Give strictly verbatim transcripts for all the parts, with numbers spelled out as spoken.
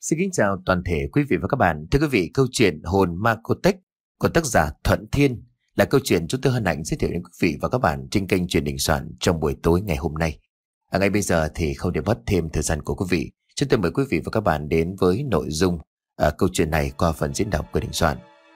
Xin kính chào toàn thể quý vị và các bạn. Thưa quý vị, câu chuyện Hồn Ma Cô Tếch của tác giả Thuận Thiên là câu chuyện chúng tôi hân hạnh giới thiệu đến quý vị và các bạn trên kênh Truyền Đình Soạn trong buổi tối ngày hôm nay. À, ngay bây giờ thì không để mất thêm thời gian của quý vị, chúng tôi mời quý vị và các bạn đến với nội dung à, câu chuyện này qua phần diễn đọc của Đình Soạn.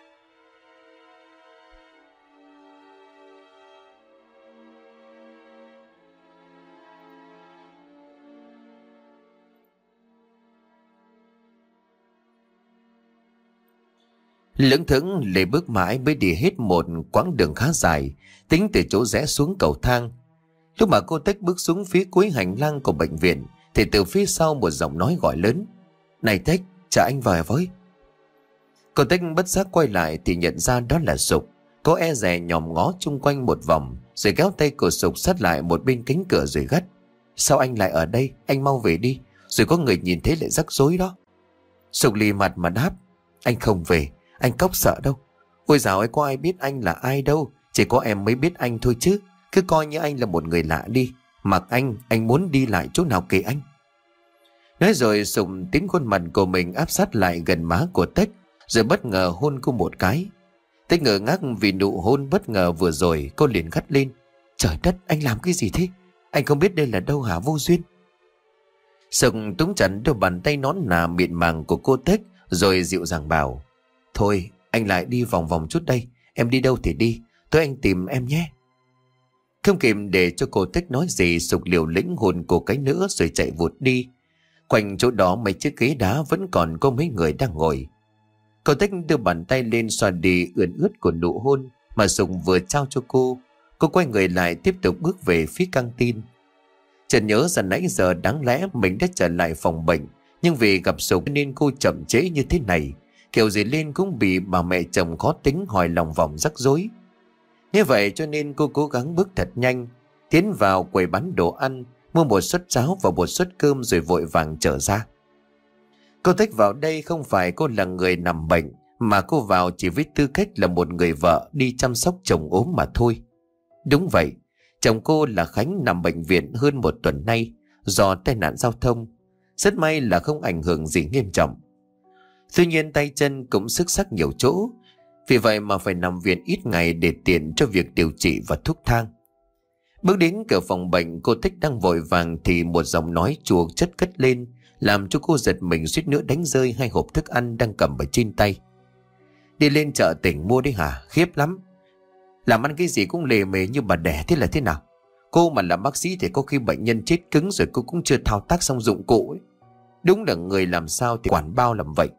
Lững thững Lê bước mãi mới đi hết một quãng đường khá dài, tính từ chỗ rẽ xuống cầu thang. Lúc mà cô Tếch bước xuống phía cuối hành lang của bệnh viện thì từ phía sau một giọng nói gọi lớn: "Này Tếch, chờ anh về với." Cô Tếch bất giác quay lại thì nhận ra đó là Sục. Cô e dè nhòm ngó chung quanh một vòng rồi kéo tay của Sục sát lại một bên cánh cửa rồi gắt: "Sao anh lại ở đây? Anh mau về đi, rồi có người nhìn thấy lại rắc rối đó." Sục lì mặt mà đáp: "Anh không về, anh Cóc sợ đâu. Ôi dạo ấy có ai biết anh là ai đâu, chỉ có em mới biết anh thôi chứ. Cứ coi như anh là một người lạ đi. Mặc anh, anh muốn đi lại chỗ nào kệ anh." Nói rồi Sục tiến khuôn mặt của mình áp sát lại gần má của Tếch, rồi bất ngờ hôn cô một cái. Tếch ngờ ngác vì nụ hôn bất ngờ vừa rồi, cô liền gắt lên: "Trời đất, anh làm cái gì thế? Anh không biết đây là đâu hả, vô duyên." Sục túm chặt đôi bàn tay nón nà mịn màng của cô Tếch rồi dịu dàng bảo: "Thôi, anh lại đi vòng vòng chút đây. Em đi đâu thì đi, tôi anh tìm em nhé." Không kịp để cho cô Tếch nói gì, Sục liều lĩnh hôn cô cái nữa rồi chạy vụt đi. Quanh chỗ đó mấy chiếc ghế đá vẫn còn có mấy người đang ngồi. Cô Tếch đưa bàn tay lên xoa đi ướt ướt của nụ hôn mà Sục vừa trao cho cô. Cô quay người lại tiếp tục bước về phía căng tin. Chợt nhớ ra nãy giờ đáng lẽ mình đã trở lại phòng bệnh, nhưng vì gặp Sục nên cô chậm trễ như thế này. Kiểu gì lên cũng bị bà mẹ chồng khó tính hỏi lòng vòng rắc rối. Như vậy cho nên cô cố gắng bước thật nhanh, tiến vào quầy bán đồ ăn, mua một suất cháo và một suất cơm rồi vội vàng trở ra. Cô Tếch vào đây không phải cô là người nằm bệnh, mà cô vào chỉ với tư cách là một người vợ đi chăm sóc chồng ốm mà thôi. Đúng vậy, chồng cô là Khánh nằm bệnh viện hơn một tuần nay do tai nạn giao thông. Rất may là không ảnh hưởng gì nghiêm trọng. Tuy nhiên tay chân cũng xức xắc nhiều chỗ, vì vậy mà phải nằm viện ít ngày để tiện cho việc điều trị và thuốc thang. Bước đến cửa phòng bệnh, cô Tếch đang vội vàng thì một giọng nói chua chất cất lên, làm cho cô giật mình suýt nữa đánh rơi hai hộp thức ăn đang cầm ở trên tay. "Đi lên chợ tỉnh mua đấy hả? Khiếp lắm. Làm ăn cái gì cũng lề mề như bà đẻ thế là thế nào? Cô mà làm bác sĩ thì có khi bệnh nhân chết cứng rồi cô cũng chưa thao tác xong dụng cụ ấy. Đúng là người làm sao thì quản bao làm vậy."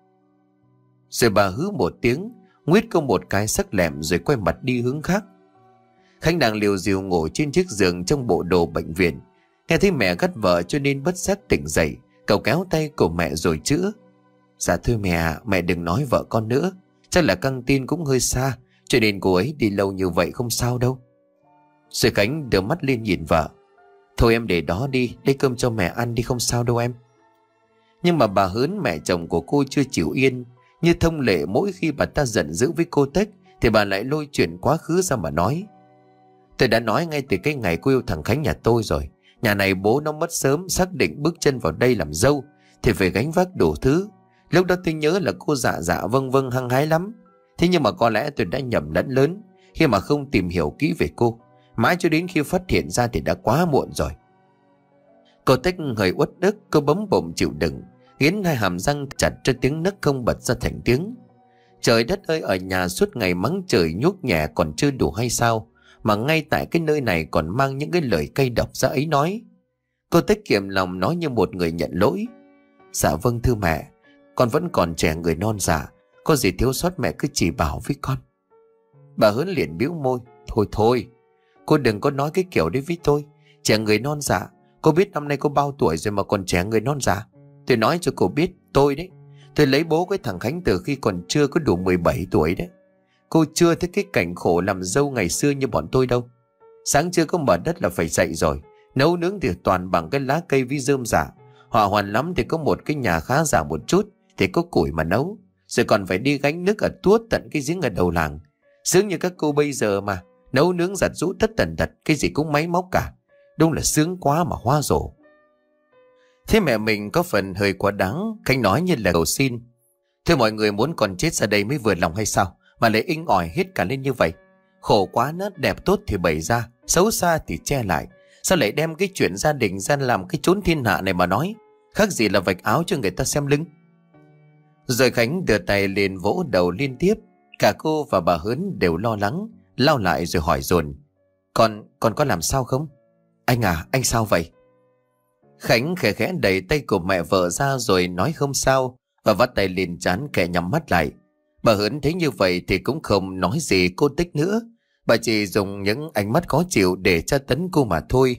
Rồi bà hứ một tiếng, nguyết cô một cái sắc lẹm rồi quay mặt đi hướng khác. Khánh đang liều dìu ngủ trên chiếc giường trong bộ đồ bệnh viện, nghe thấy mẹ gắt vợ cho nên bất giác tỉnh dậy. Cậu kéo tay của mẹ rồi chữa: "Dạ thôi mẹ, mẹ đừng nói vợ con nữa. Chắc là căng tin cũng hơi xa, cho nên cô ấy đi lâu như vậy không sao đâu." Rồi Khánh đưa mắt lên nhìn vợ: "Thôi em để đó đi, lấy cơm cho mẹ ăn đi, không sao đâu em." Nhưng mà bà Hớn, mẹ chồng của cô, chưa chịu yên. Như thông lệ mỗi khi bà ta giận dữ với cô Tếch thì bà lại lôi chuyện quá khứ ra mà nói: "Tôi đã nói ngay từ cái ngày cô yêu thằng Khánh nhà tôi rồi. Nhà này bố nó mất sớm, xác định bước chân vào đây làm dâu thì phải gánh vác đủ thứ. Lúc đó tôi nhớ là cô dạ dạ vâng vâng hăng hái lắm. Thế nhưng mà có lẽ tôi đã nhầm lẫn lớn khi mà không tìm hiểu kỹ về cô. Mãi cho đến khi phát hiện ra thì đã quá muộn rồi." Cô Tếch hơi uất ức, cô bấm bụng chịu đựng, nghiến hai hàm răng chặt cho tiếng nấc không bật ra thành tiếng. Trời đất ơi, ở nhà suốt ngày mắng trời nhuốc nhẹ còn chưa đủ hay sao, mà ngay tại cái nơi này còn mang những cái lời cay độc ra ấy nói. Cô Tếch kiềm lòng nói như một người nhận lỗi: "Dạ vâng thưa mẹ, con vẫn còn trẻ người non dạ, có gì thiếu sót mẹ cứ chỉ bảo với con." Bà Hớn liền bĩu môi: "Thôi thôi, cô đừng có nói cái kiểu đấy với tôi. Trẻ người non dạ, cô biết năm nay cô bao tuổi rồi mà còn trẻ người non dạ. Tôi nói cho cô biết, tôi đấy, tôi lấy bố cái thằng Khánh từ khi còn chưa có đủ mười bảy tuổi đấy. Cô chưa thấy cái cảnh khổ làm dâu ngày xưa như bọn tôi đâu. Sáng trưa có mở đất là phải dậy rồi, nấu nướng thì toàn bằng cái lá cây với rơm rả. Hỏa hoàn lắm thì có một cái nhà khá giả một chút thì có củi mà nấu, rồi còn phải đi gánh nước ở tuốt tận cái giếng ở đầu làng. Sướng như các cô bây giờ mà, nấu nướng giặt giũ tất tần tật, cái gì cũng máy móc cả. Đúng là sướng quá mà hoa rổ." Thế mẹ mình có phần hơi quá đáng. Khánh nói như là cầu xin. Thế mọi người muốn con chết ra đây mới vừa lòng hay sao, mà lại inh ỏi hết cả lên như vậy? Khổ quá, nó đẹp tốt thì bày ra, xấu xa thì che lại. Sao lại đem cái chuyện gia đình ra làm cái chốn thiên hạ này mà nói? Khác gì là vạch áo cho người ta xem lưng. Rồi Khánh đưa tay lên vỗ đầu liên tiếp. Cả cô và bà Hớn đều lo lắng, lao lại rồi hỏi dồn: Con, con có làm sao không? Anh à, anh sao vậy? Khánh khẽ khẽ đẩy tay của mẹ vợ ra rồi nói không sao, và vắt tay lên trán kẻ nhắm mắt lại. Bà Hớn thấy như vậy thì cũng không nói gì cô Tích nữa. Bà chỉ dùng những ánh mắt khó chịu để tra tấn cô mà thôi.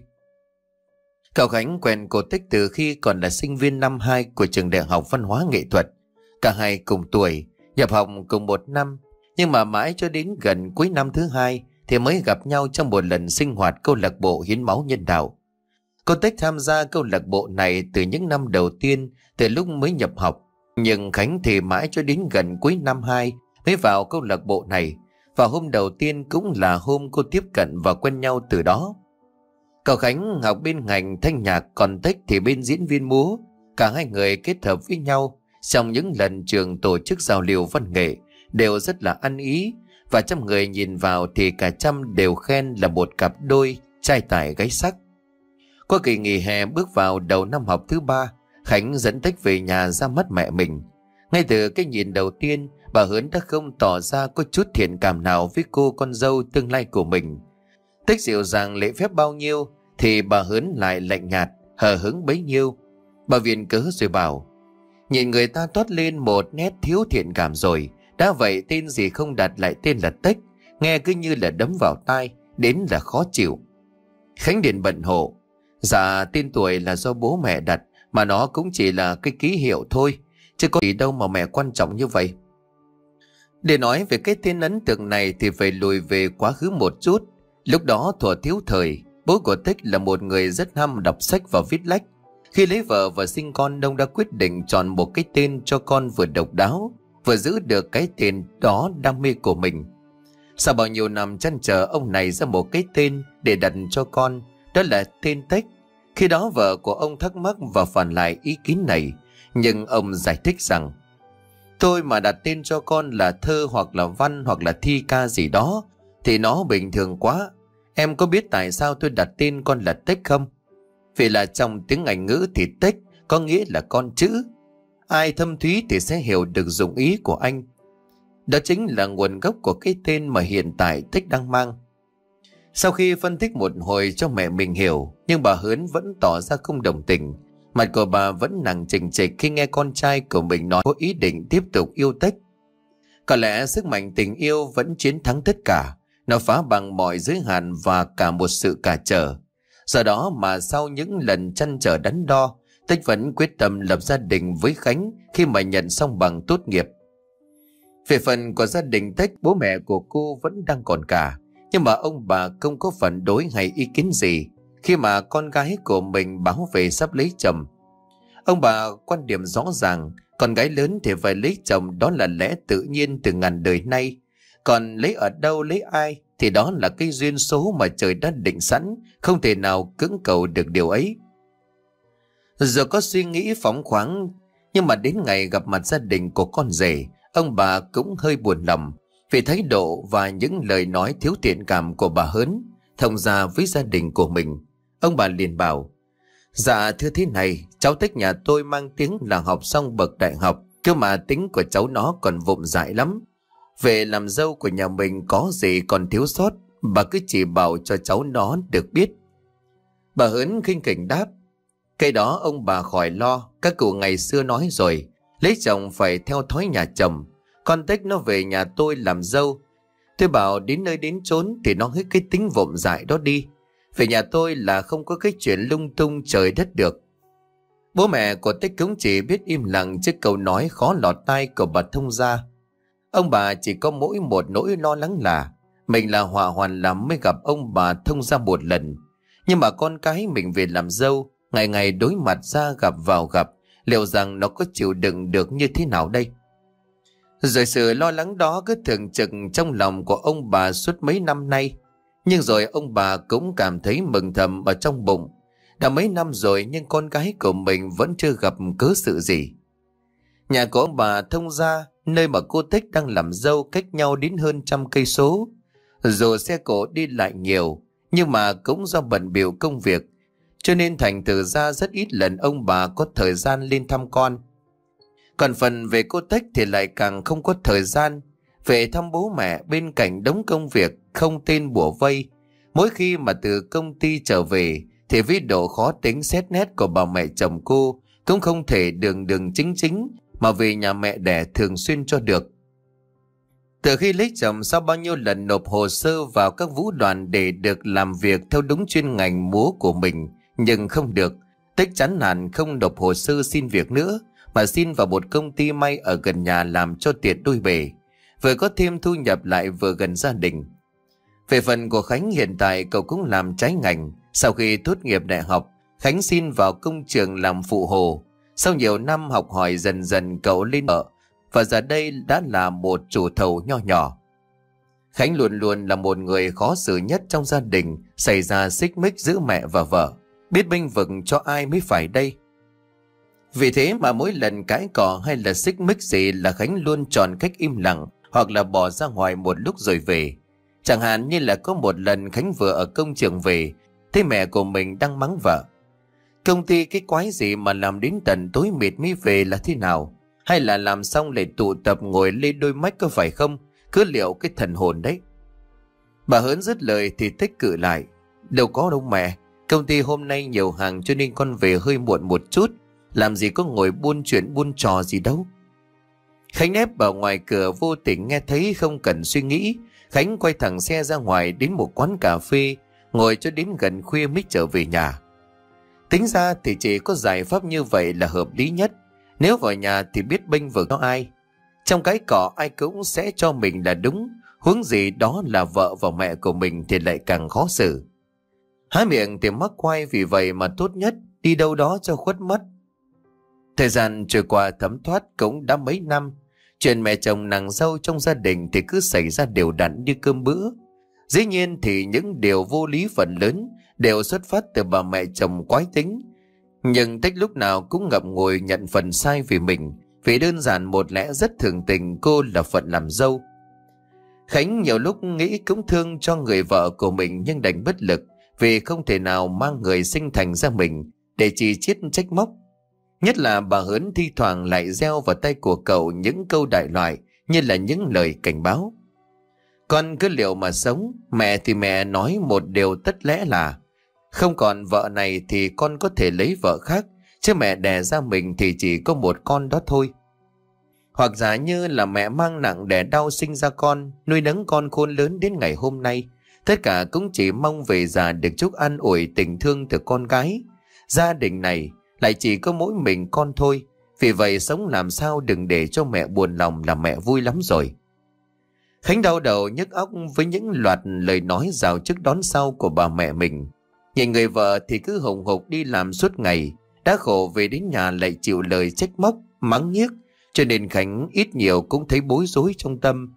Cậu Khánh quen cô Tích từ khi còn là sinh viên năm hai của trường Đại học Văn hóa Nghệ thuật. Cả hai cùng tuổi, nhập học cùng một năm. Nhưng mà mãi cho đến gần cuối năm thứ hai thì mới gặp nhau trong một lần sinh hoạt câu lạc bộ hiến máu nhân đạo. Cô Tích tham gia câu lạc bộ này từ những năm đầu tiên, từ lúc mới nhập học. Nhưng Khánh thì mãi cho đến gần cuối năm hai mới vào câu lạc bộ này. Và hôm đầu tiên cũng là hôm cô tiếp cận và quen nhau từ đó. Cậu Khánh học bên ngành thanh nhạc, còn Tích thì bên diễn viên múa. Cả hai người kết hợp với nhau trong những lần trường tổ chức giao lưu văn nghệ đều rất là ăn ý. Và trăm người nhìn vào thì cả trăm đều khen là một cặp đôi trai tài gái sắc. Qua kỳ nghỉ hè bước vào đầu năm học thứ ba, Khánh dẫn Tích về nhà ra mắt mẹ mình. Ngay từ cái nhìn đầu tiên, bà Hớn đã không tỏ ra có chút thiện cảm nào với cô con dâu tương lai của mình. Tích dịu dàng lễ phép bao nhiêu thì bà Hớn lại lạnh nhạt, hờ hững bấy nhiêu. Bà viện cớ rồi bảo: Nhìn người ta toát lên một nét thiếu thiện cảm rồi, đã vậy tên gì không đặt lại tên là Tích, nghe cứ như là đấm vào tai, đến là khó chịu. Khánh điện bận hộ: Dạ, tên tuổi là do bố mẹ đặt, mà nó cũng chỉ là cái ký hiệu thôi, chứ có gì đâu mà mẹ quan trọng như vậy. Để nói về cái tên ấn tượng này thì phải lùi về quá khứ một chút. Lúc đó thuở thiếu thời, bố của Tích là một người rất ham đọc sách và viết lách. Khi lấy vợ và sinh con, ông đã quyết định chọn một cái tên cho con vừa độc đáo, vừa giữ được cái tên đó đam mê của mình. Sau bao nhiêu năm trăn trở, ông này ra một cái tên để đặt cho con, đó là tên Tích. Khi đó vợ của ông thắc mắc và phản lại ý kiến này, nhưng ông giải thích rằng: Tôi mà đặt tên cho con là Thơ hoặc là Văn hoặc là Thi Ca gì đó thì nó bình thường quá. Em có biết tại sao tôi đặt tên con là Tích không? Vì là trong tiếng Anh ngữ thì Tích có nghĩa là con chữ. Ai thâm thúy thì sẽ hiểu được dụng ý của anh. Đó chính là nguồn gốc của cái tên mà hiện tại Tích đang mang. Sau khi phân tích một hồi cho mẹ mình hiểu, nhưng bà Hớn vẫn tỏ ra không đồng tình. Mặt của bà vẫn nặng chỉnh trịch khi nghe con trai của mình nói có ý định tiếp tục yêu Tích. Có lẽ sức mạnh tình yêu vẫn chiến thắng tất cả. Nó phá bằng mọi giới hạn và cả một sự cản trở. Do đó mà sau những lần trăn trở đắn đo, Tích vẫn quyết tâm lập gia đình với Khánh khi mà nhận xong bằng tốt nghiệp. Về phần của gia đình Tích, bố mẹ của cô vẫn đang còn cả. Nhưng mà ông bà không có phản đối hay ý kiến gì khi mà con gái của mình báo về sắp lấy chồng. Ông bà quan điểm rõ ràng, con gái lớn thì phải lấy chồng, đó là lẽ tự nhiên từ ngàn đời nay. Còn lấy ở đâu, lấy ai thì đó là cái duyên số mà trời đã định sẵn, không thể nào cưỡng cầu được điều ấy. Giờ có suy nghĩ phóng khoáng, nhưng mà đến ngày gặp mặt gia đình của con rể, ông bà cũng hơi buồn lòng vì thái độ và những lời nói thiếu thiện cảm của bà Hớn thông ra với gia đình của mình. Ông bà liền bảo: Dạ thưa thế này, cháu Tích nhà tôi mang tiếng là học xong bậc đại học, cơ mà tính của cháu nó còn vụng dại lắm. Về làm dâu của nhà mình có gì còn thiếu sót, bà cứ chỉ bảo cho cháu nó được biết. Bà Hớn khinh khỉnh đáp: Cái đó ông bà khỏi lo, các cụ ngày xưa nói rồi, lấy chồng phải theo thói nhà chồng. Con Tích nó về nhà tôi làm dâu, tôi bảo đến nơi đến chốn thì nó hết cái tính vụng dại đó đi. Về nhà tôi là không có cái chuyện lung tung trời đất được. Bố mẹ của Tích cũng chỉ biết im lặng trước câu nói khó lọt tai của bà thông gia. Ông bà chỉ có mỗi một nỗi lo lắng là mình là họa hoàn lắm mới gặp ông bà thông gia một lần. Nhưng mà con cái mình về làm dâu, ngày ngày đối mặt ra gặp vào gặp, liệu rằng nó có chịu đựng được như thế nào đây? Rồi sự lo lắng đó cứ thường trực trong lòng của ông bà suốt mấy năm nay. Nhưng rồi ông bà cũng cảm thấy mừng thầm ở trong bụng. Đã mấy năm rồi nhưng con gái của mình vẫn chưa gặp cớ sự gì. Nhà của ông bà Thông Gia, nơi mà cô Tích đang làm dâu, cách nhau đến hơn trăm cây số. Dù xe cộ đi lại nhiều, nhưng mà cũng do bận bịu công việc, cho nên thành thử ra rất ít lần ông bà có thời gian lên thăm con. Còn phần về cô Tích thì lại càng không có thời gian về thăm bố mẹ, bên cạnh đống công việc không tên bủa vây. Mỗi khi mà từ công ty trở về thì với độ khó tính xét nét của bà mẹ chồng cô cũng không thể đường đường chính chính mà về nhà mẹ đẻ thường xuyên cho được. Từ khi lấy chồng, sau bao nhiêu lần nộp hồ sơ vào các vũ đoàn để được làm việc theo đúng chuyên ngành múa của mình, nhưng không được, Tích chán nản không nộp hồ sơ xin việc nữa, mà xin vào một công ty may ở gần nhà làm cho tiện đôi bề, vừa có thêm thu nhập lại vừa gần gia đình. Về phần của Khánh, hiện tại cậu cũng làm trái ngành. Sau khi tốt nghiệp đại học, Khánh xin vào công trường làm phụ hồ. Sau nhiều năm học hỏi, dần dần cậu lên ở và giờ đây đã là một chủ thầu nho nhỏ. Khánh luôn luôn là một người khó xử nhất trong gia đình, xảy ra xích mích giữa mẹ và vợ, biết bênh vực cho ai mới phải đây. Vì thế mà mỗi lần cãi cọ hay là xích mích gì là Khánh luôn chọn cách im lặng, hoặc là bỏ ra ngoài một lúc rồi về. Chẳng hạn như là có một lần Khánh vừa ở công trường về, thấy mẹ của mình đang mắng vợ: công ty cái quái gì mà làm đến tận tối mịt mới về là thế nào? Hay là làm xong lại tụ tập ngồi lên đôi mách có phải không? Cứ liệu cái thần hồn đấy. Bà Hớn dứt lời thì Tích cự lại: đâu có đâu mẹ, công ty hôm nay nhiều hàng cho nên con về hơi muộn một chút, làm gì có ngồi buôn chuyện buôn trò gì đâu. Khánh ép ở ngoài cửa, vô tình nghe thấy không cần suy nghĩ, Khánh quay thẳng xe ra ngoài đến một quán cà phê, ngồi cho đến gần khuya mới trở về nhà. Tính ra thì chỉ có giải pháp như vậy là hợp lý nhất. Nếu vào nhà thì biết bênh vực nó ai. Trong cái cỏ ai cũng sẽ cho mình là đúng, huống gì đó là vợ và mẹ của mình thì lại càng khó xử. Há miệng thì mắc quay, vì vậy mà tốt nhất đi đâu đó cho khuất mắt. Thời gian trôi qua thấm thoát cũng đã mấy năm. Chuyện mẹ chồng nàng dâu trong gia đình thì cứ xảy ra đều đặn như cơm bữa. Dĩ nhiên thì những điều vô lý phần lớn đều xuất phát từ bà mẹ chồng quái tính. Nhưng Tích lúc nào cũng ngậm ngùi nhận phần sai vì mình, vì đơn giản một lẽ rất thường tình cô là phận làm dâu. Khánh nhiều lúc nghĩ cũng thương cho người vợ của mình, nhưng đành bất lực vì không thể nào mang người sinh thành ra mình để chỉ chiết trách móc. Nhất là bà Hớn thi thoảng lại gieo vào tay của cậu những câu đại loại như là những lời cảnh báo: con cứ liệu mà sống. Mẹ thì mẹ nói một điều tất lẽ là không còn vợ này thì con có thể lấy vợ khác, chứ mẹ đẻ ra mình thì chỉ có một con đó thôi. Hoặc giả như là mẹ mang nặng đẻ đau sinh ra con, nuôi nấng con khôn lớn đến ngày hôm nay, tất cả cũng chỉ mong về già được chút an ủi tình thương từ con gái. Gia đình này lại chỉ có mỗi mình con thôi, vì vậy sống làm sao đừng để cho mẹ buồn lòng là mẹ vui lắm rồi. Khánh đau đầu nhức óc với những loạt lời nói rào trước đón sau của bà mẹ mình. Nhìn người vợ thì cứ hùng hục đi làm suốt ngày, đã khổ về đến nhà lại chịu lời trách móc, mắng nhiếc, cho nên Khánh ít nhiều cũng thấy bối rối trong tâm.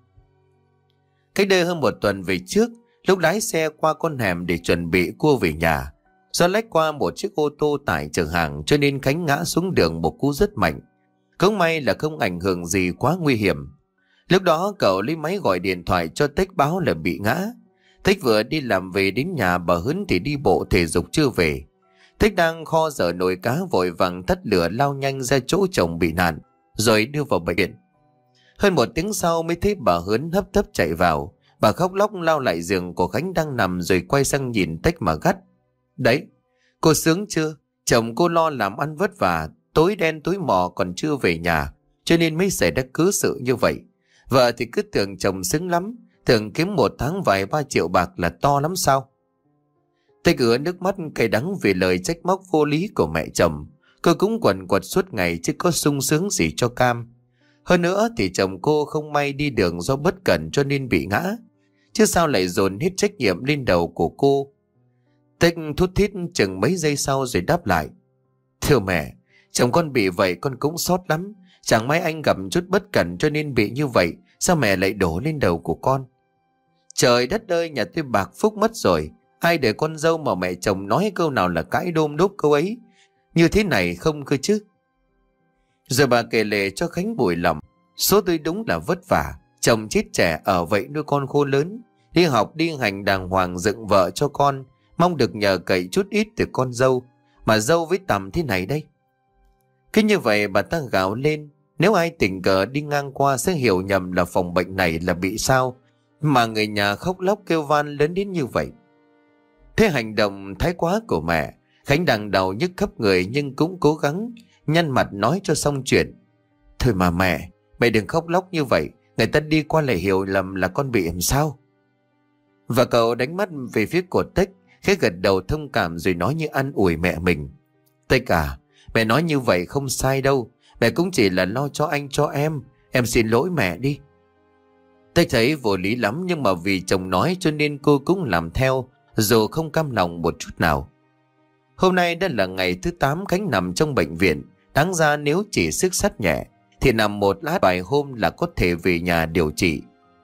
Cách đây hơn một tuần về trước, lúc lái xe qua con hẻm để chuẩn bị cua về nhà, do lách qua một chiếc ô tô tải chở hàng cho nên Khánh ngã xuống đường một cú rất mạnh. Cũng may là không ảnh hưởng gì quá nguy hiểm. Lúc đó cậu lấy máy gọi điện thoại cho Tích báo là bị ngã. Tích vừa đi làm về đến nhà bà Hớn thì đi bộ thể dục chưa về. Tích đang kho dở nồi cá, vội vàng tắt lửa lao nhanh ra chỗ chồng bị nạn, rồi đưa vào bệnh viện. Hơn một tiếng sau mới thấy bà Hớn hấp tấp chạy vào. Bà khóc lóc lao lại giường của Khánh đang nằm, rồi quay sang nhìn Tích mà gắt: đấy, cô sướng chưa? Chồng cô lo làm ăn vất vả, tối đen tối mò còn chưa về nhà, cho nên mới xảy ra cớ sự như vậy. Vợ thì cứ tưởng chồng sướng lắm, thường kiếm một tháng vài ba triệu bạc là to lắm sao? Tích ứa nước mắt cay đắng vì lời trách móc vô lý của mẹ chồng. Cô cũng quần quật suốt ngày chứ có sung sướng gì cho cam. Hơn nữa thì chồng cô không may đi đường do bất cẩn cho nên bị ngã, chứ sao lại dồn hết trách nhiệm lên đầu của cô. Tích thút thít chừng mấy giây sau rồi đáp lại: thưa mẹ, chồng con bị vậy con cũng xót lắm. Chẳng may anh gặp chút bất cẩn cho nên bị như vậy, sao mẹ lại đổ lên đầu của con? Trời đất ơi, nhà tôi bạc phúc mất rồi. Ai để con dâu mà mẹ chồng nói câu nào là cãi đôm đốp câu ấy. Như thế này không cơ chứ. Rồi bà kể lể cho Khánh bùi lòng. Số tôi đúng là vất vả. Chồng chết trẻ ở vậy nuôi con khôn lớn. Đi học đi hành đàng hoàng dựng vợ cho con. Mong được nhờ cậy chút ít từ con dâu. Mà dâu với tầm thế này đây. Cứ như vậy bà ta gào lên. Nếu ai tình cờ đi ngang qua sẽ hiểu nhầm là phòng bệnh này là bị sao. Mà người nhà khóc lóc kêu van lớn đến như vậy. Thế hành động thái quá của mẹ, Khánh đang đau nhức khắp người nhưng cũng cố gắng nhăn mặt nói cho xong chuyện. Thôi mà mẹ, mẹ đừng khóc lóc như vậy. Người ta đi qua lại hiểu lầm là con bị làm sao. Và cậu đánh mắt về phía của Tích, khẽ gật đầu thông cảm rồi nói như an ủi mẹ mình. Tích à, mẹ nói như vậy không sai đâu. Mẹ cũng chỉ là lo cho anh cho em. Em xin lỗi mẹ đi. Tích thấy vô lý lắm nhưng mà vì chồng nói cho nên cô cũng làm theo, dù không cam lòng một chút nào. Hôm nay đã là ngày thứ tám Khánh nằm trong bệnh viện. Đáng ra nếu chỉ sức sắt nhẹ thì nằm một lát vài hôm là có thể về nhà điều trị.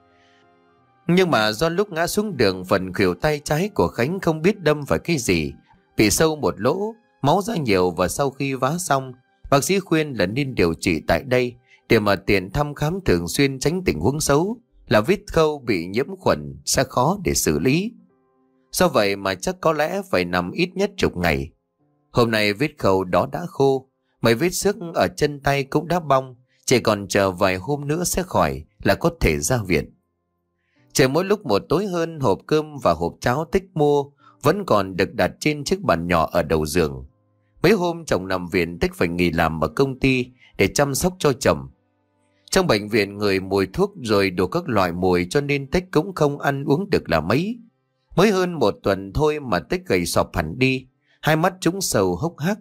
Nhưng mà do lúc ngã xuống đường, phần khuỷu tay trái của Khánh không biết đâm vào cái gì, bị sâu một lỗ, máu ra nhiều. Và sau khi vá xong, bác sĩ khuyên là nên điều trị tại đây để mà tiền thăm khám thường xuyên, tránh tình huống xấu là vết khâu bị nhiễm khuẩn sẽ khó để xử lý. Do vậy mà chắc có lẽ phải nằm ít nhất chục ngày. Hôm nay vết khâu đó đã khô, mấy vết xước ở chân tay cũng đã bong, chỉ còn chờ vài hôm nữa sẽ khỏi là có thể ra viện. Chờ mỗi lúc một tối hơn, hộp cơm và hộp cháo Tích mua vẫn còn được đặt trên chiếc bàn nhỏ ở đầu giường. Mấy hôm chồng nằm viện, Tích phải nghỉ làm ở công ty để chăm sóc cho chồng. Trong bệnh viện người mùi thuốc rồi đủ các loại mùi cho nên Tích cũng không ăn uống được là mấy. Mới hơn một tuần thôi mà Tích gầy sọp hẳn đi, hai mắt trũng sầu hốc hác.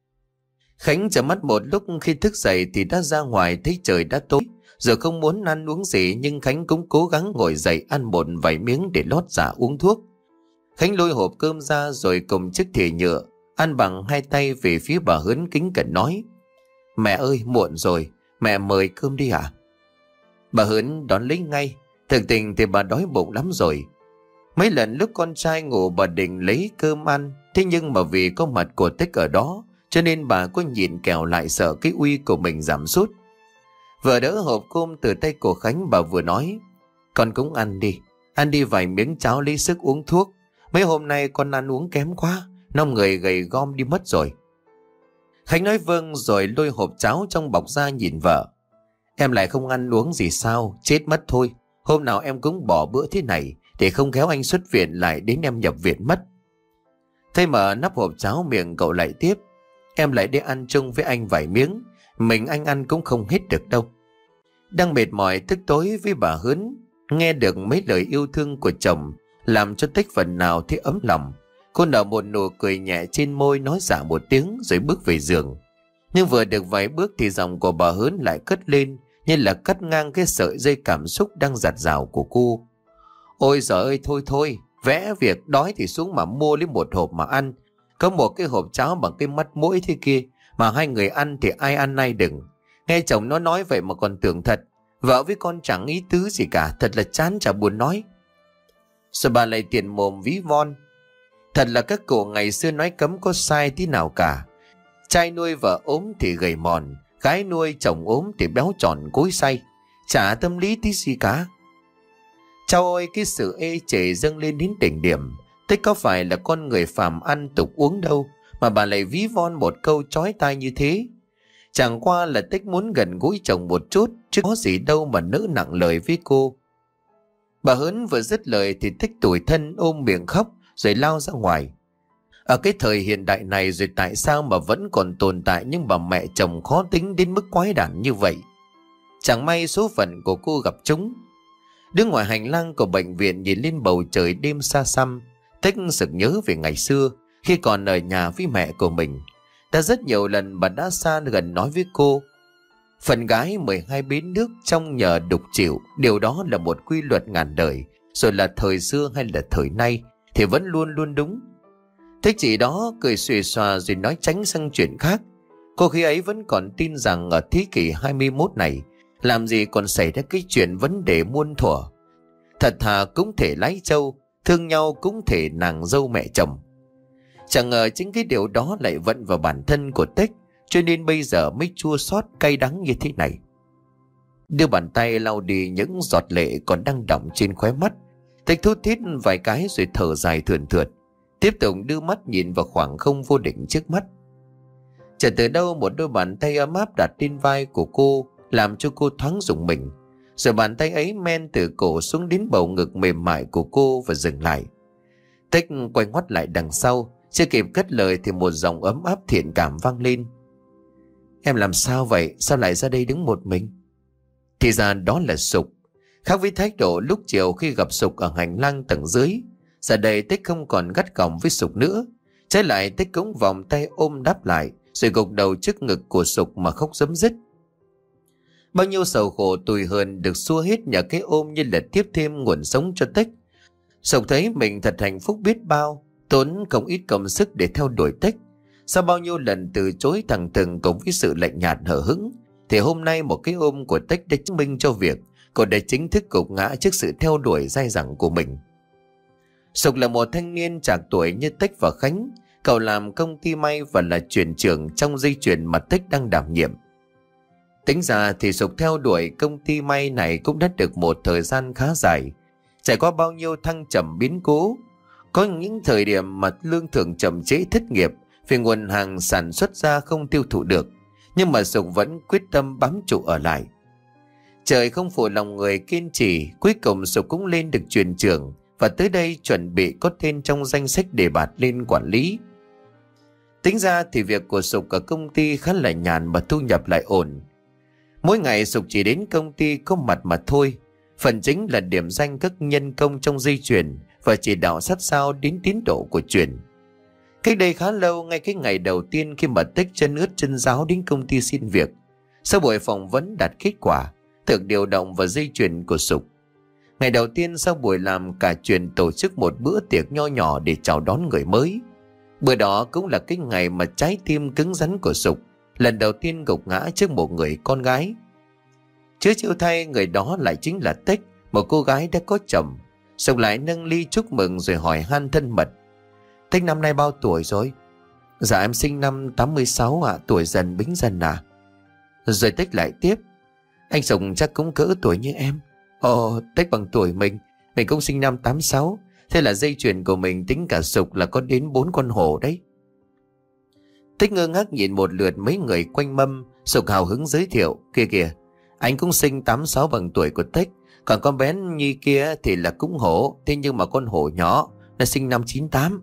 Khánh chợp mắt một lúc, khi thức dậy thì đã ra ngoài thấy trời đã tối. Giờ không muốn ăn uống gì nhưng Khánh cũng cố gắng ngồi dậy ăn một vài miếng để lót dạ uống thuốc. Khánh lôi hộp cơm ra rồi cùng chiếc thìa nhựa ăn bằng hai tay về phía bà Hớn kính cẩn nói: Mẹ ơi, muộn rồi, mẹ mời cơm đi ạ. Bà Hớn đón lấy ngay. Thực tình thì bà đói bụng lắm rồi. Mấy lần lúc con trai ngủ bà định lấy cơm ăn, thế nhưng mà vì có mặt của Tích ở đó cho nên bà có nhịn kẻo lại sợ cái uy của mình giảm sút. Vừa đỡ hộp cơm từ tay của Khánh, bà vừa nói: Con cũng ăn đi, ăn đi vài miếng cháo lấy sức uống thuốc. Mấy hôm nay con ăn uống kém quá, nông người gầy gom đi mất rồi. Khánh nói vâng rồi lôi hộp cháo trong bọc ra nhìn vợ: Em lại không ăn uống gì sao, chết mất thôi. Hôm nào em cũng bỏ bữa thế này để không khéo anh xuất viện lại đến em nhập viện mất. Thấy mở nắp hộp cháo, miệng cậu lại tiếp: Em lại đi ăn chung với anh vài miếng, mình anh ăn cũng không hết được đâu. Đang mệt mỏi tức tối với bà Hớn, nghe được mấy lời yêu thương của chồng làm cho Tích phần nào thấy ấm lòng. Cô nở một nụ cười nhẹ trên môi, nói dạ một tiếng rồi bước về giường. Nhưng vừa được vài bước thì giọng của bà Hớn lại cất lên như là cắt ngang cái sợi dây cảm xúc đang giạt rào của cô. Ôi giời ơi, thôi thôi, vẽ việc đói thì xuống mà mua lấy một hộp mà ăn. Có một cái hộp cháo bằng cái mắt mũi thế kia, mà hai người ăn thì ai ăn nay đừng. Nghe chồng nó nói vậy mà còn tưởng thật. Vợ với con chẳng ý tứ gì cả, thật là chán chả buồn nói. Rồi bà lại tiền mồm ví von: Thật là các cụ ngày xưa nói cấm có sai tí nào cả. Trai nuôi vợ ốm thì gầy mòn, gái nuôi chồng ốm thì béo tròn cối xay. Chả tâm lý tí gì cả. Chao ơi, cái sự ê chề dâng lên đến đỉnh điểm. Tích có phải là con người phàm ăn tục uống đâu mà bà lại ví von một câu chói tai như thế. Chẳng qua là Tích muốn gần gũi chồng một chút, chứ có gì đâu mà nỡ nặng lời với cô. Bà Hớn vừa dứt lời thì Tích tủi thân ôm miệng khóc rồi lao ra ngoài. Ở cái thời hiện đại này rồi tại sao mà vẫn còn tồn tại những bà mẹ chồng khó tính đến mức quái đản như vậy. Chẳng may số phận của cô gặp chúng. Đứng ngoài hành lang của bệnh viện nhìn lên bầu trời đêm xa xăm, Tích sực nhớ về ngày xưa khi còn ở nhà với mẹ của mình. Đã rất nhiều lần bà đã xa gần nói với cô: Phần gái mười hai bến nước trong nhờ đục chịu, điều đó là một quy luật ngàn đời. Rồi là thời xưa hay là thời nay thì vẫn luôn luôn đúng. Thế chị đó cười xuề xòa rồi nói tránh sang chuyện khác. Cô khi ấy vẫn còn tin rằng ở thế kỷ hai mươi mốt này làm gì còn xảy ra cái chuyện vấn đề muôn thuở. Thật thà cũng thể lái trâu, thương nhau cũng thể nàng dâu mẹ chồng. Chẳng ngờ chính cái điều đó lại vận vào bản thân của Tích, cho nên bây giờ mới chua xót cay đắng như thế này. Đưa bàn tay lau đi những giọt lệ còn đang đọng trên khóe mắt, Tích thút thít vài cái rồi thở dài thườn thượt, tiếp tục đưa mắt nhìn vào khoảng không vô định trước mắt. Chợt từ đâu một đôi bàn tay ấm áp đặt trên vai của cô, làm cho cô thoáng rùng mình. Rồi bàn tay ấy men từ cổ xuống đến bầu ngực mềm mại của cô và dừng lại. Tích quay ngoắt lại đằng sau, chưa kịp cất lời thì một giọng ấm áp thiện cảm vang lên. Em làm sao vậy? Sao lại ra đây đứng một mình? Thì ra đó là Sục. Khác với thái độ lúc chiều khi gặp Sục ở hành lang tầng dưới, giờ đây Tích không còn gắt gỏng với Sục nữa. Trái lại Tích cũng vòng tay ôm đáp lại, rồi gục đầu trước ngực của Sục mà khóc rấm rứt. Bao nhiêu sầu khổ tủi hờn được xua hết nhờ cái ôm như là tiếp thêm nguồn sống cho Tích. Sục thấy mình thật hạnh phúc biết bao, tốn không ít công sức để theo đuổi Tích. Sau bao nhiêu lần từ chối thẳng thừng cùng với sự lạnh nhạt hờ hững, thì hôm nay một cái ôm của Tích đã chứng minh cho việc cô đã chính thức gục ngã trước sự theo đuổi dai dẳng của mình. Sục là một thanh niên trạc tuổi như Tích và Khánh. Cậu làm công ty may và là chuyền trưởng trong dây chuyền mà Tích đang đảm nhiệm. Tính ra thì Sục theo đuổi công ty may này cũng đã được một thời gian khá dài, trải qua bao nhiêu thăng trầm biến cố. Có những thời điểm mà lương thưởng chậm trễ thất nghiệp vì nguồn hàng sản xuất ra không tiêu thụ được, nhưng mà Sục vẫn quyết tâm bám trụ ở lại. Trời không phụ lòng người kiên trì, cuối cùng Sục cũng lên được chuyền trưởng và tới đây chuẩn bị có tên trong danh sách đề bạt lên quản lý. Tính ra thì việc của Sục ở công ty khá là nhàn mà thu nhập lại ổn. Mỗi ngày Sục chỉ đến công ty có mặt mà thôi. Phần chính là điểm danh các nhân công trong dây chuyền và chỉ đạo sát sao đến tiến độ của chuyền. Cách đây khá lâu, ngay cái ngày đầu tiên khi mà Tích chân ướt chân ráo đến công ty xin việc, sau buổi phỏng vấn đạt kết quả, được điều động vào dây chuyền của Sục. Ngày đầu tiên sau buổi làm, cả chuyền tổ chức một bữa tiệc nho nhỏ để chào đón người mới. Bữa đó cũng là cái ngày mà trái tim cứng rắn của Sục lần đầu tiên gục ngã trước một người con gái. Chứ chịu thay, người đó lại chính là Tích, một cô gái đã có chồng. Sục lại nâng ly chúc mừng rồi hỏi han thân mật. Tích năm nay bao tuổi rồi? Dạ em sinh năm tám mươi sáu ạ, à, tuổi dần bính dần à. Rồi Tích lại tiếp. Anh Sục chắc cũng cỡ tuổi như em. Ồ, Tích bằng tuổi mình, mình cũng sinh năm tám sáu. Thế là dây chuyền của mình tính cả Sục là có đến bốn con hổ đấy. Tích ngơ ngác nhìn một lượt mấy người quanh mâm. Sục hào hứng giới thiệu. Kia kìa, anh cũng sinh tám sáu bằng tuổi của Tích. Còn con bé Nhi kia thì là cũng hổ, thế nhưng mà con hổ nhỏ nó sinh năm chín tám.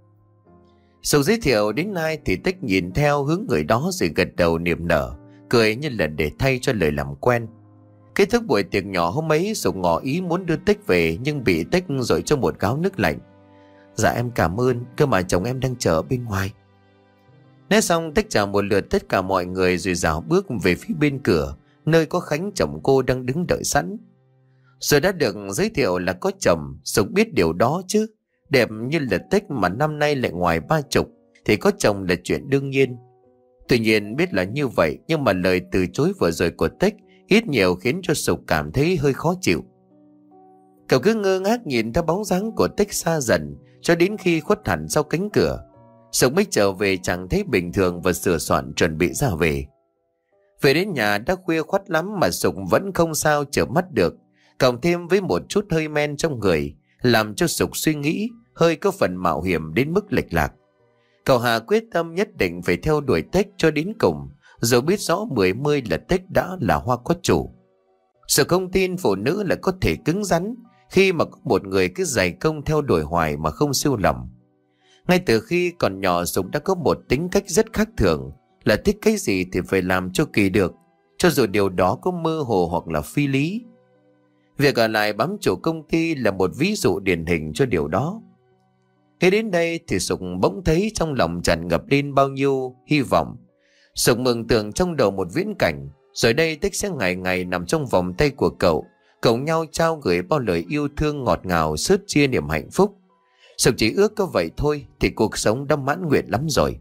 Sục giới thiệu đến nay thì Tích nhìn theo hướng người đó rồi gật đầu niềm nở, cười như là để thay cho lời làm quen. Kết thúc buổi tiệc nhỏ hôm ấy, Sục ngỏ ý muốn đưa Tích về nhưng bị Tích dội cho một gáo nước lạnh. Dạ em cảm ơn, cơ mà chồng em đang chờ bên ngoài. Nói xong, Tích chào một lượt tất cả mọi người rồi dạo bước về phía bên cửa, nơi có Khánh chồng cô đang đứng đợi sẵn. Rồi đã được giới thiệu là có chồng, Sục biết điều đó chứ. Đẹp như là Tích mà năm nay lại ngoài ba chục thì có chồng là chuyện đương nhiên. Tuy nhiên biết là như vậy, nhưng mà lời từ chối vừa rồi của Tích ít nhiều khiến cho Sục cảm thấy hơi khó chịu. Cậu cứ ngơ ngác nhìn theo bóng dáng của Tích xa dần cho đến khi khuất hẳn sau cánh cửa. Sục mới trở về chẳng thấy bình thường và sửa soạn chuẩn bị ra về. Về đến nhà đã khuya khoắt lắm mà Sục vẫn không sao chợp mắt được, cộng thêm với một chút hơi men trong người làm cho Sục suy nghĩ hơi có phần mạo hiểm đến mức lệch lạc. Cậu Hà quyết tâm nhất định phải theo đuổi Tích cho đến cùng, dù biết rõ mười mươi là Tích đã là hoa có chủ. Sục không tin phụ nữ lại có thể cứng rắn khi mà có một người cứ dày công theo đuổi hoài mà không siêu lòng. Ngay từ khi còn nhỏ, Sục đã có một tính cách rất khác thường, là thích cái gì thì phải làm cho kỳ được, cho dù điều đó có mơ hồ hoặc là phi lý. Việc ở lại bám trụ công ty là một ví dụ điển hình cho điều đó. Khi đến đây thì Sục bỗng thấy trong lòng tràn ngập lên bao nhiêu hy vọng. Sục mường tượng trong đầu một viễn cảnh, rồi đây Tích sẽ ngày ngày nằm trong vòng tay của cậu, cùng nhau trao gửi bao lời yêu thương ngọt ngào, sớt chia niềm hạnh phúc. Sục chỉ ước có vậy thôi thì cuộc sống đã mãn nguyện lắm rồi.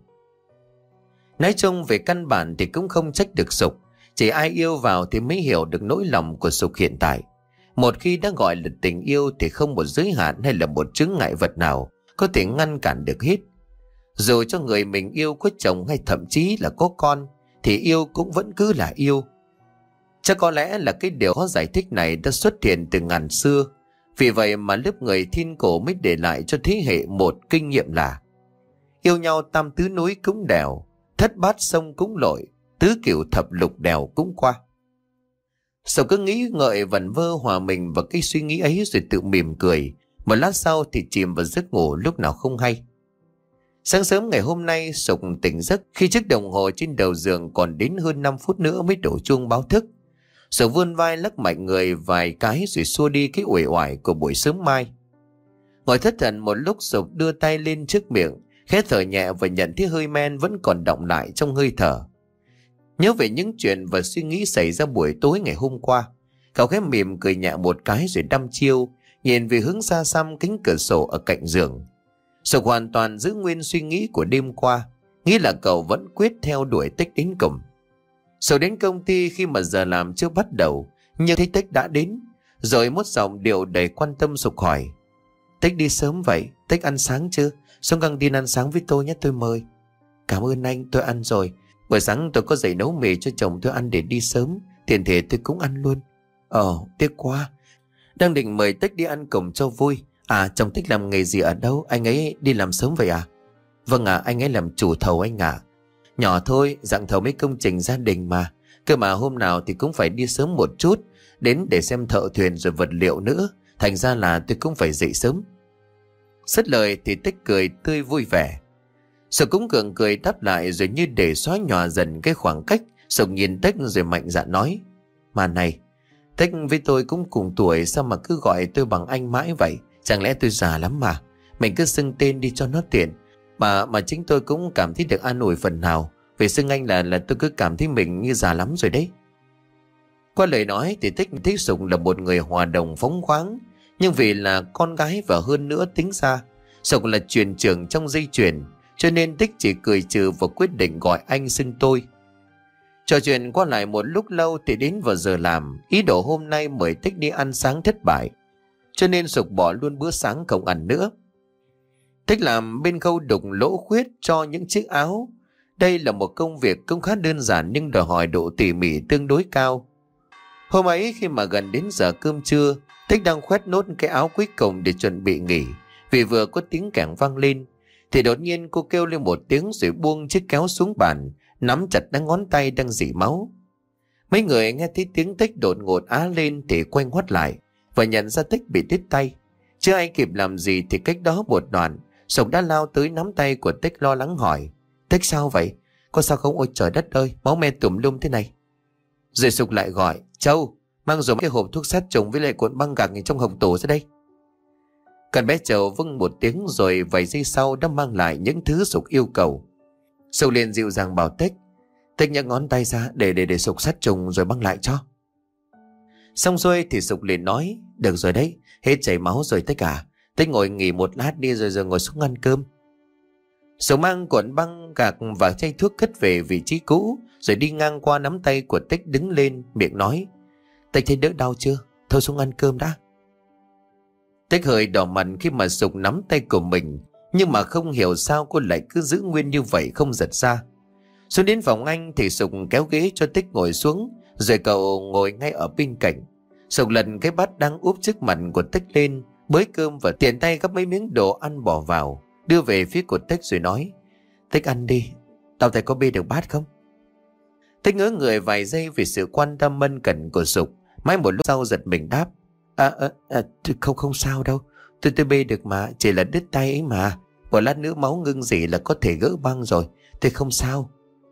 Nói chung về căn bản thì cũng không trách được Sục, chỉ ai yêu vào thì mới hiểu được nỗi lòng của Sục hiện tại. Một khi đã gọi là tình yêu thì không một giới hạn hay là một chướng ngại vật nào có thể ngăn cản được hết. Dù cho người mình yêu có chồng hay thậm chí là có con thì yêu cũng vẫn cứ là yêu. Chắc có lẽ là cái điều khó giải thích này đã xuất hiện từ ngàn xưa. Vì vậy mà lớp người thiên cổ mới để lại cho thế hệ một kinh nghiệm là yêu nhau tam tứ núi cũng đèo, thất bát sông cũng lội, tứ cửu thập lục đèo cũng qua. Sầu cứ nghĩ ngợi vẩn vơ hòa mình vào cái suy nghĩ ấy rồi tự mỉm cười. Một lát sau thì chìm vào giấc ngủ lúc nào không hay. Sáng sớm ngày hôm nay Sục tỉnh giấc khi chiếc đồng hồ trên đầu giường còn đến hơn năm phút nữa mới đổ chuông báo thức. Sục vươn vai lắc mạnh người vài cái rồi xua đi cái uể oải của buổi sớm mai. Ngồi thất thần một lúc, Sục đưa tay lên trước miệng, khẽ thở nhẹ và nhận thấy hơi men vẫn còn đọng lại trong hơi thở. Nhớ về những chuyện và suy nghĩ xảy ra buổi tối ngày hôm qua, cậu khẽ mỉm cười nhẹ một cái rồi đăm chiêu nhìn về hướng xa xăm cánh cửa sổ ở cạnh giường. Sục hoàn toàn giữ nguyên suy nghĩ của đêm qua, nghĩ là cậu vẫn quyết theo đuổi Tích đến cùng. Sục đến công ty khi mà giờ làm chưa bắt đầu, nhưng thấy Tích đã đến, rồi một giọng điệu đầy quan tâm Sục hỏi: Tích đi sớm vậy, Tích ăn sáng chưa? Xuống căng tin ăn sáng với tôi nhé, tôi mời. Cảm ơn anh, tôi ăn rồi. Buổi sáng tôi có dậy nấu mì cho chồng tôi ăn để đi sớm, tiền thể tôi cũng ăn luôn. Ờ, tiếc quá. Đang định mời Tích đi ăn cùng cho vui. À, chồng Tích làm nghề gì ở đâu? Anh ấy đi làm sớm vậy à? Vâng ạ, à, anh ấy làm chủ thầu anh ạ. À. Nhỏ thôi, dạng thầu mấy công trình gia đình mà. Cơ mà hôm nào thì cũng phải đi sớm một chút, đến để xem thợ thuyền rồi vật liệu nữa. Thành ra là tôi cũng phải dậy sớm. Dứt lời thì Tích cười tươi vui vẻ. Sục cũng gượng cười đáp lại rồi như để xóa nhòa dần cái khoảng cách. Sục nhìn Tích rồi mạnh dạn nói: Mà này, Tích với tôi cũng cùng tuổi, sao mà cứ gọi tôi bằng anh mãi vậy? Chẳng lẽ tôi già lắm mà? Mình cứ xưng tên đi cho nó tiện. Mà mà chính tôi cũng cảm thấy được an ủi phần nào. Vì xưng anh là là tôi cứ cảm thấy mình như già lắm rồi đấy. Qua lời nói thì Tích thấy Sục là một người hòa đồng phóng khoáng. Nhưng vì là con gái và hơn nữa tính ra Sục là chuyền trưởng trong dây chuyền, cho nên Tích chỉ cười trừ và quyết định gọi anh xưng tôi. Trò chuyện qua lại một lúc lâu thì đến vào giờ làm. Ý đồ hôm nay mời Tích đi ăn sáng thất bại, cho nên Sục bỏ luôn bữa sáng không ăn nữa. Tích làm bên khâu đục lỗ khuyết cho những chiếc áo. Đây là một công việc cũng khá đơn giản nhưng đòi hỏi độ tỉ mỉ tương đối cao. Hôm ấy khi mà gần đến giờ cơm trưa, Tích đang khoét nốt cái áo cuối cùng để chuẩn bị nghỉ. Vì vừa có tiếng kẻng vang lên thì đột nhiên cô kêu lên một tiếng rồi buông chiếc kéo xuống bàn, nắm chặt đắng ngón tay đang rỉ máu. Mấy người nghe thấy tiếng Tích đột ngột á lên thì quay ngoắt lại và nhận ra Tích bị đứt tay. Chưa ai kịp làm gì thì cách đó một đoạn, Sục đã lao tới nắm tay của Tích lo lắng hỏi: Tích sao vậy? Có sao không? Ôi trời đất ơi, máu me tùm lum thế này. Rồi Sục lại gọi: Châu, mang dùm cái hộp thuốc sát trùng với lại cuộn băng gạc trong hộc tủ ra đây. Con bé Châu vâng một tiếng rồi vài giây sau đã mang lại những thứ Sục yêu cầu. Sục liền dịu dàng bảo Tích: Tích nhấc ngón tay ra để để để Sục sát trùng rồi băng lại cho. Xong xuôi thì Sục liền nói: Được rồi đấy, hết chảy máu rồi Tích à. Tích ngồi nghỉ một lát đi rồi rồi ngồi xuống ăn cơm. Sục mang cuộn băng gạc và chai thuốc cất về vị trí cũ, rồi đi ngang qua nắm tay của Tích đứng lên, miệng nói: Tích thấy đỡ đau chưa? Thôi xuống ăn cơm đã. Tích hơi đỏ mặt khi mà Sục nắm tay của mình, nhưng mà không hiểu sao cô lại cứ giữ nguyên như vậy không giật ra. Xuống đến phòng anh thì Sục kéo ghế cho Tích ngồi xuống, rồi cậu ngồi ngay ở bên cạnh. Sục lần cái bát đang úp trước mặt của Tích lên, bới cơm và tiện tay gắp mấy miếng đồ ăn bỏ vào, đưa về phía của Tích rồi nói: Tích ăn đi, tao thấy có bê được bát không? Tích ngỡ người vài giây vì sự quan tâm ân cần của Sục, mãi một lúc sau giật mình đáp: À, à, à không không sao đâu, tôi tôi bê được mà, chỉ là đứt tay ấy mà. Một lát nữa máu ngưng gì là có thể gỡ băng rồi, tôi không sao.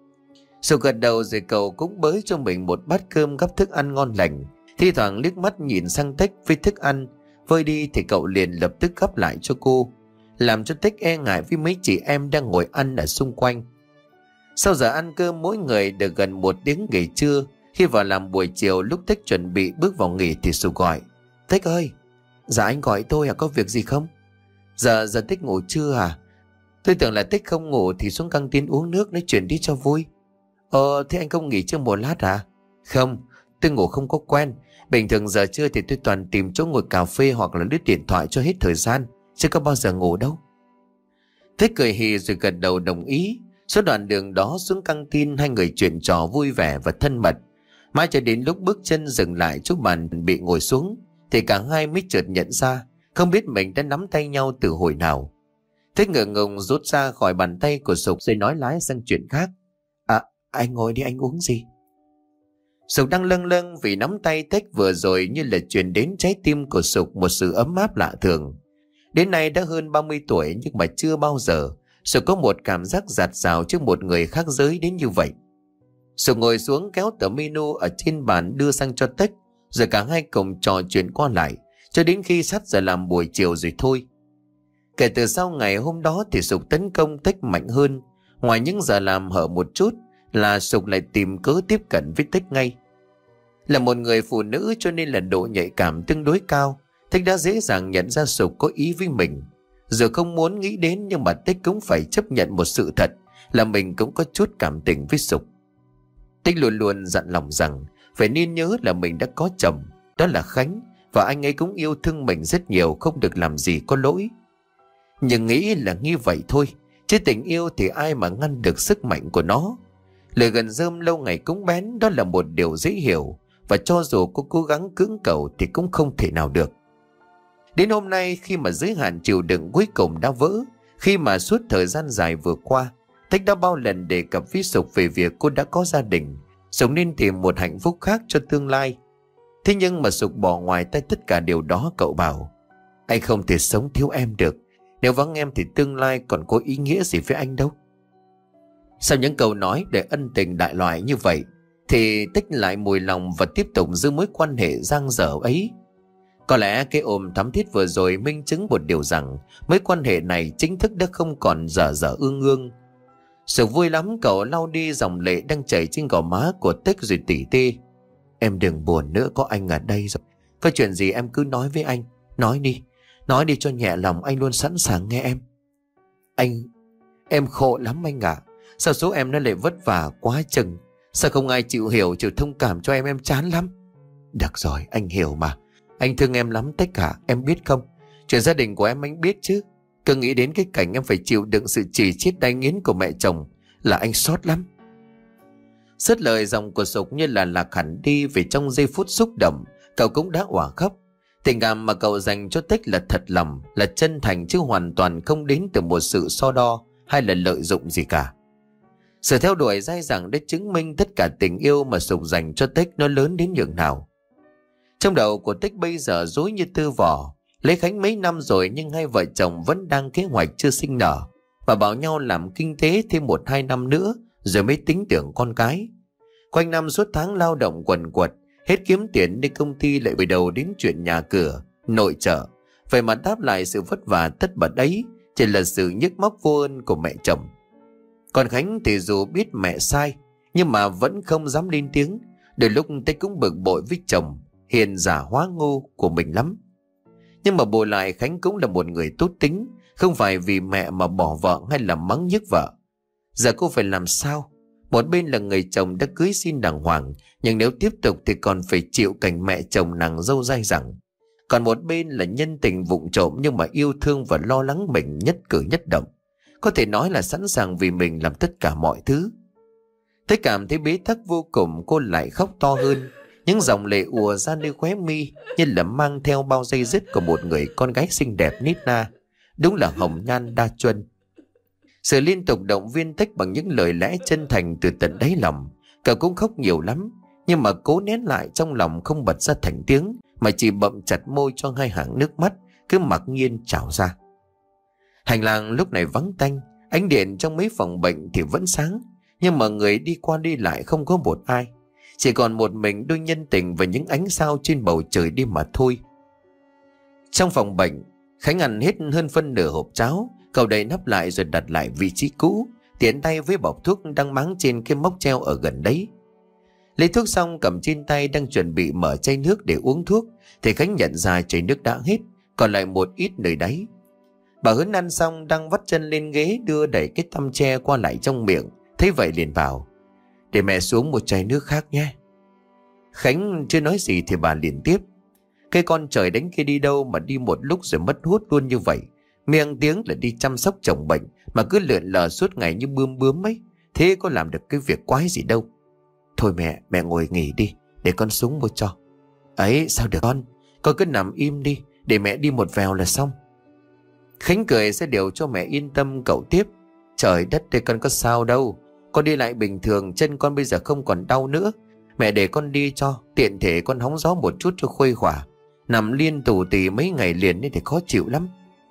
Sục gật đầu rồi cậu cũng bới cho mình một bát cơm gắp thức ăn ngon lành. Thi thoảng liếc mắt nhìn sang Tích với thức ăn vơi đi thì cậu liền lập tức gắp lại cho cô, làm cho Tích e ngại với mấy chị em đang ngồi ăn ở xung quanh. Sau giờ ăn cơm mỗi người được gần một tiếng nghỉ trưa. Khi vào làm buổi chiều, lúc Tích chuẩn bị bước vào nghỉ thì Sục gọi: Tích ơi. Dạ anh gọi tôi à, có việc gì không? Giờ giờ Tích ngủ chưa à? Tôi tưởng là Tích không ngủ thì xuống căng tin uống nước nói chuyện đi cho vui. Ờ thế anh không nghỉ chưa một lát à? Không, tôi ngủ không có quen. Bình thường giờ trưa thì tôi toàn tìm chỗ ngồi cà phê hoặc là lướt điện thoại cho hết thời gian, chứ có bao giờ ngủ đâu. Thích cười hì rồi gật đầu đồng ý. Suốt đoạn đường đó xuống căng tin, hai người chuyện trò vui vẻ và thân mật. Mãi cho đến lúc bước chân dừng lại chỗ bàn bị ngồi xuống thì cả hai mới chợt nhận ra không biết mình đã nắm tay nhau từ hồi nào. Thích ngượng ngùng rút ra khỏi bàn tay của Sục rồi nói lái sang chuyện khác. À, anh ngồi đi, anh uống gì? Sục đang lâng lâng vì nắm tay Thích vừa rồi như là truyền đến trái tim của Sục một sự ấm áp lạ thường. Đến nay đã hơn ba mươi tuổi nhưng mà chưa bao giờ Sục có một cảm giác dạt dào trước một người khác giới đến như vậy. Sục ngồi xuống kéo tờ menu ở trên bàn đưa sang cho Tích, rồi cả hai cùng trò chuyện qua lại cho đến khi sát giờ làm buổi chiều rồi thôi. Kể từ sau ngày hôm đó thì Sục tấn công Tích mạnh hơn. Ngoài những giờ làm hở một chút là Sục lại tìm cớ tiếp cận với Tích ngay. Là một người phụ nữ cho nên là độ nhạy cảm tương đối cao. Tích đã dễ dàng nhận ra Sục có ý với mình. Dù không muốn nghĩ đến nhưng mà Tích cũng phải chấp nhận một sự thật là mình cũng có chút cảm tình với Sục. Tích luôn luôn dặn lòng rằng phải nên nhớ là mình đã có chồng, đó là Khánh, và anh ấy cũng yêu thương mình rất nhiều, không được làm gì có lỗi. Nhưng nghĩ là như vậy thôi, chứ tình yêu thì ai mà ngăn được sức mạnh của nó. Lời gần rơm lâu ngày cúng bén, đó là một điều dễ hiểu, và cho dù có cố gắng cưỡng cầu thì cũng không thể nào được. Đến hôm nay khi mà giới hạn chịu đựng cuối cùng đã vỡ, khi mà suốt thời gian dài vừa qua Tích đã bao lần đề cập với Sục về việc cô đã có gia đình, Sục nên tìm một hạnh phúc khác cho tương lai. Thế nhưng mà Sục bỏ ngoài tay tất cả điều đó. Cậu bảo anh không thể sống thiếu em được, nếu vắng em thì tương lai còn có ý nghĩa gì với anh đâu. Sau những câu nói để ân tình đại loại như vậy thì Tích lại mùi lòng và tiếp tục giữ mối quan hệ dang dở ấy. Có lẽ cái ôm thắm thiết vừa rồi minh chứng một điều rằng mối quan hệ này chính thức đã không còn dở dở ương ương. Sục vui lắm, cậu lau đi dòng lệ đang chảy trên gò má của Tích rồi tỉ tê. Em đừng buồn nữa, có anh ở đây rồi. Có chuyện gì em cứ nói với anh. Nói đi, nói đi cho nhẹ lòng, anh luôn sẵn sàng nghe em. Anh, em khổ lắm anh ạ. Sao số em nó lại vất vả quá chừng. Sao không ai chịu hiểu, chịu thông cảm cho em, em chán lắm. Được rồi, anh hiểu mà. Anh thương em lắm Tích cả, em biết không? Chuyện gia đình của em anh biết chứ. Cứ nghĩ đến cái cảnh em phải chịu đựng sự chỉ trích đay nghiến của mẹ chồng là anh xót lắm. Sứt lời giọng của Sục như là lạc hẳn đi, vì trong giây phút xúc động cậu cũng đã òa khóc. Tình cảm mà cậu dành cho Tích là thật lòng, là chân thành, chứ hoàn toàn không đến từ một sự so đo hay là lợi dụng gì cả. Sự theo đuổi dai dẳng đã chứng minh tất cả tình yêu mà Sục dành cho Tích nó lớn đến nhường nào. Trong đầu của Tích bây giờ rối như tơ vò. Lấy Khánh mấy năm rồi nhưng hai vợ chồng vẫn đang kế hoạch chưa sinh nở, và bảo nhau làm kinh tế thêm một hai năm nữa rồi mới tính tưởng con cái. Quanh năm suốt tháng lao động quần quật, hết kiếm tiền đi công ty lại bị đầu đến chuyện nhà cửa, nội trợ. Vậy mà đáp lại sự vất vả tất bật ấy chỉ là sự nhức móc vô ơn của mẹ chồng. Còn Khánh thì dù biết mẹ sai nhưng mà vẫn không dám lên tiếng. Đôi lúc Tích cũng bực bội với chồng hiền giả hóa ngu của mình lắm. Nhưng mà bù lại Khánh cũng là một người tốt tính, không phải vì mẹ mà bỏ vợ hay là mắng nhức vợ. Giờ cô phải làm sao? Một bên là người chồng đã cưới xin đàng hoàng, nhưng nếu tiếp tục thì còn phải chịu cảnh mẹ chồng nàng dâu dai dẳng. Còn một bên là nhân tình vụng trộm nhưng mà yêu thương và lo lắng mình nhất cử nhất động. Có thể nói là sẵn sàng vì mình làm tất cả mọi thứ. Thấy cảm thấy bế tắc vô cùng, cô lại khóc to hơn. Những dòng lệ ùa ra nơi khóe mi như là mang theo bao dây dứt của một người con gái xinh đẹp nít na. Đúng là hồng nhan đa chuân. Sự liên tục động viên Tích bằng những lời lẽ chân thành từ tận đáy lòng. Cậu cũng khóc nhiều lắm, nhưng mà cố nén lại trong lòng không bật ra thành tiếng, mà chỉ bậm chặt môi cho hai hàng nước mắt cứ mặc nhiên trào ra. Hành lang lúc này vắng tanh, ánh điện trong mấy phòng bệnh thì vẫn sáng, nhưng mà người đi qua đi lại không có một ai. Chỉ còn một mình đôi nhân tình và những ánh sao trên bầu trời đi mà thôi. Trong phòng bệnh, Khánh ăn hết hơn phân nửa hộp cháo. Cậu đậy nắp lại rồi đặt lại vị trí cũ, tiện tay với bọc thuốc đang máng trên cái móc treo ở gần đấy. Lấy thuốc xong cầm trên tay đang chuẩn bị mở chai nước để uống thuốc thì Khánh nhận ra chai nước đã hết, còn lại một ít nơi đáy. Bà Hớn ăn xong đang vắt chân lên ghế đưa đẩy cái tăm tre qua lại trong miệng, thấy vậy liền bảo: "Để mẹ xuống một chai nước khác nhé." Khánh chưa nói gì thì bà liền tiếp. Cái con trời đánh kia đi đâu mà đi một lúc rồi mất hút luôn như vậy. Miệng tiếng là đi chăm sóc chồng bệnh mà cứ lượn lờ suốt ngày như bươm bướm ấy. Thế có làm được cái việc quái gì đâu. Thôi mẹ, mẹ ngồi nghỉ đi, để con súng mua cho. Ấy sao được con, con cứ nằm im đi, để mẹ đi một vèo là xong. Khánh cười sẽ điều cho mẹ yên tâm cậu tiếp. Trời đất đây, con có sao đâu. Con đi lại bình thường, chân con bây giờ không còn đau nữa. Mẹ để con đi cho, tiện thể con hóng gió một chút cho khuây khỏa. Nằm liên tù tì mấy ngày liền nên thì khó chịu lắm.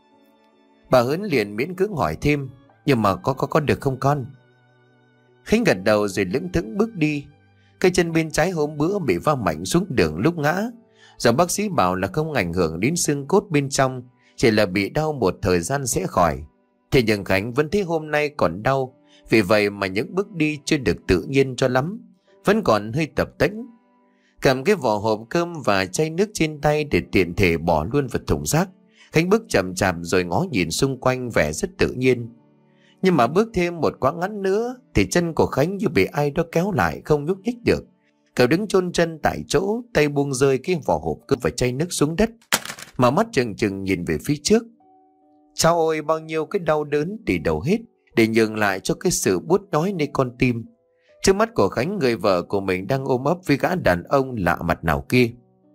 Bà Hớn liền miễn cưỡng hỏi thêm. Nhưng mà có có có được không con? Khánh gật đầu rồi lững thững bước đi. Cây chân bên trái hôm bữa bị va mạnh xuống đường lúc ngã. Giờ bác sĩ bảo là không ảnh hưởng đến xương cốt bên trong, chỉ là bị đau một thời gian sẽ khỏi. Thế nhưng Khánh vẫn thấy hôm nay còn đau. Vì vậy mà những bước đi chưa được tự nhiên cho lắm, vẫn còn hơi tập tễnh. Cầm cái vỏ hộp cơm và chai nước trên tay để tiện thể bỏ luôn vào thùng rác, Khánh bước chậm chạp rồi ngó nhìn xung quanh vẻ rất tự nhiên. Nhưng mà bước thêm một quãng ngắn nữa thì chân của Khánh như bị ai đó kéo lại, không nhúc nhích được. Cậu đứng chôn chân tại chỗ, tay buông rơi cái vỏ hộp cơm và chai nước xuống đất, mà mắt trừng trừng nhìn về phía trước. Chao ôi, bao nhiêu cái đau đớn tỉ đầu hết để nhường lại cho cái sự buốt nhói nơi con tim. Trước mắt của Khánh, người vợ của mình đang ôm ấp với gã đàn ông lạ mặt nào kia.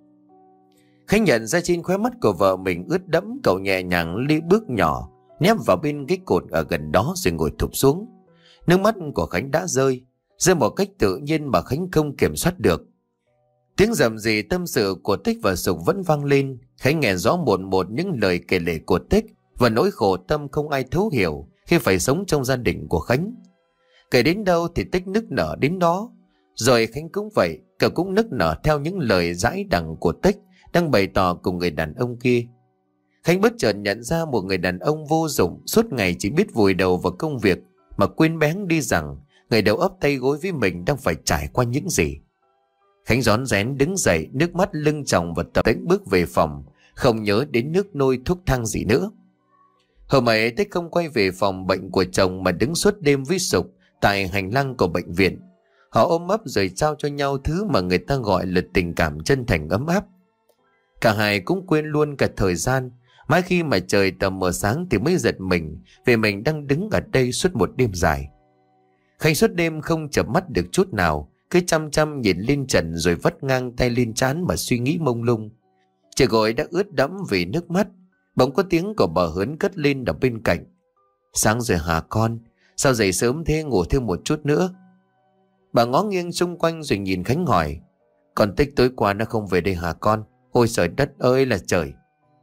Khánh nhận ra trên khóe mắt của vợ mình ướt đẫm, cậu nhẹ nhàng đi bước nhỏ nép vào bên cái cột ở gần đó rồi ngồi thụp xuống. Nước mắt của Khánh đã rơi, rơi một cách tự nhiên mà Khánh không kiểm soát được. Tiếng rầm rì tâm sự của Tích và Sục vẫn vang lên. Khánh nghe rõ một một những lời kể lể của Tích và nỗi khổ tâm không ai thấu hiểu khi phải sống trong gia đình của Khánh. Kể đến đâu thì Tích nức nở đến đó. Rồi Khánh cũng vậy, cậu cũng nức nở theo những lời dãi đằng của Tích đang bày tỏ cùng người đàn ông kia. Khánh bất chợt nhận ra một người đàn ông vô dụng, suốt ngày chỉ biết vùi đầu vào công việc mà quên bén đi rằng người đầu ấp tay gối với mình đang phải trải qua những gì. Khánh rón rén đứng dậy, nước mắt lưng tròng và tập tễnh bước về phòng, không nhớ đến nước nôi thuốc thang gì nữa. Hôm ấy Tích không quay về phòng bệnh của chồng mà đứng suốt đêm với Sục tại hành lang của bệnh viện. Họ ôm ấp rồi trao cho nhau thứ mà người ta gọi là tình cảm chân thành ấm áp. Cả hai cũng quên luôn cả thời gian. Mãi khi mà trời tầm mờ sáng thì mới giật mình vì mình đang đứng ở đây suốt một đêm dài. Khánh suốt đêm không chợp mắt được chút nào, cứ chăm chăm nhìn lên trần rồi vắt ngang tay lên trán mà suy nghĩ mông lung. Chiếc gối đã ướt đẫm vì nước mắt. Bỗng có tiếng của bà Hớn cất lên ở bên cạnh. Sáng rồi hả con? Sao dậy sớm thế, ngủ thêm một chút nữa? Bà ngó nghiêng xung quanh rồi nhìn Khánh hỏi. Con Tích tối qua nó không về đây hả con? Ôi trời đất ơi là trời!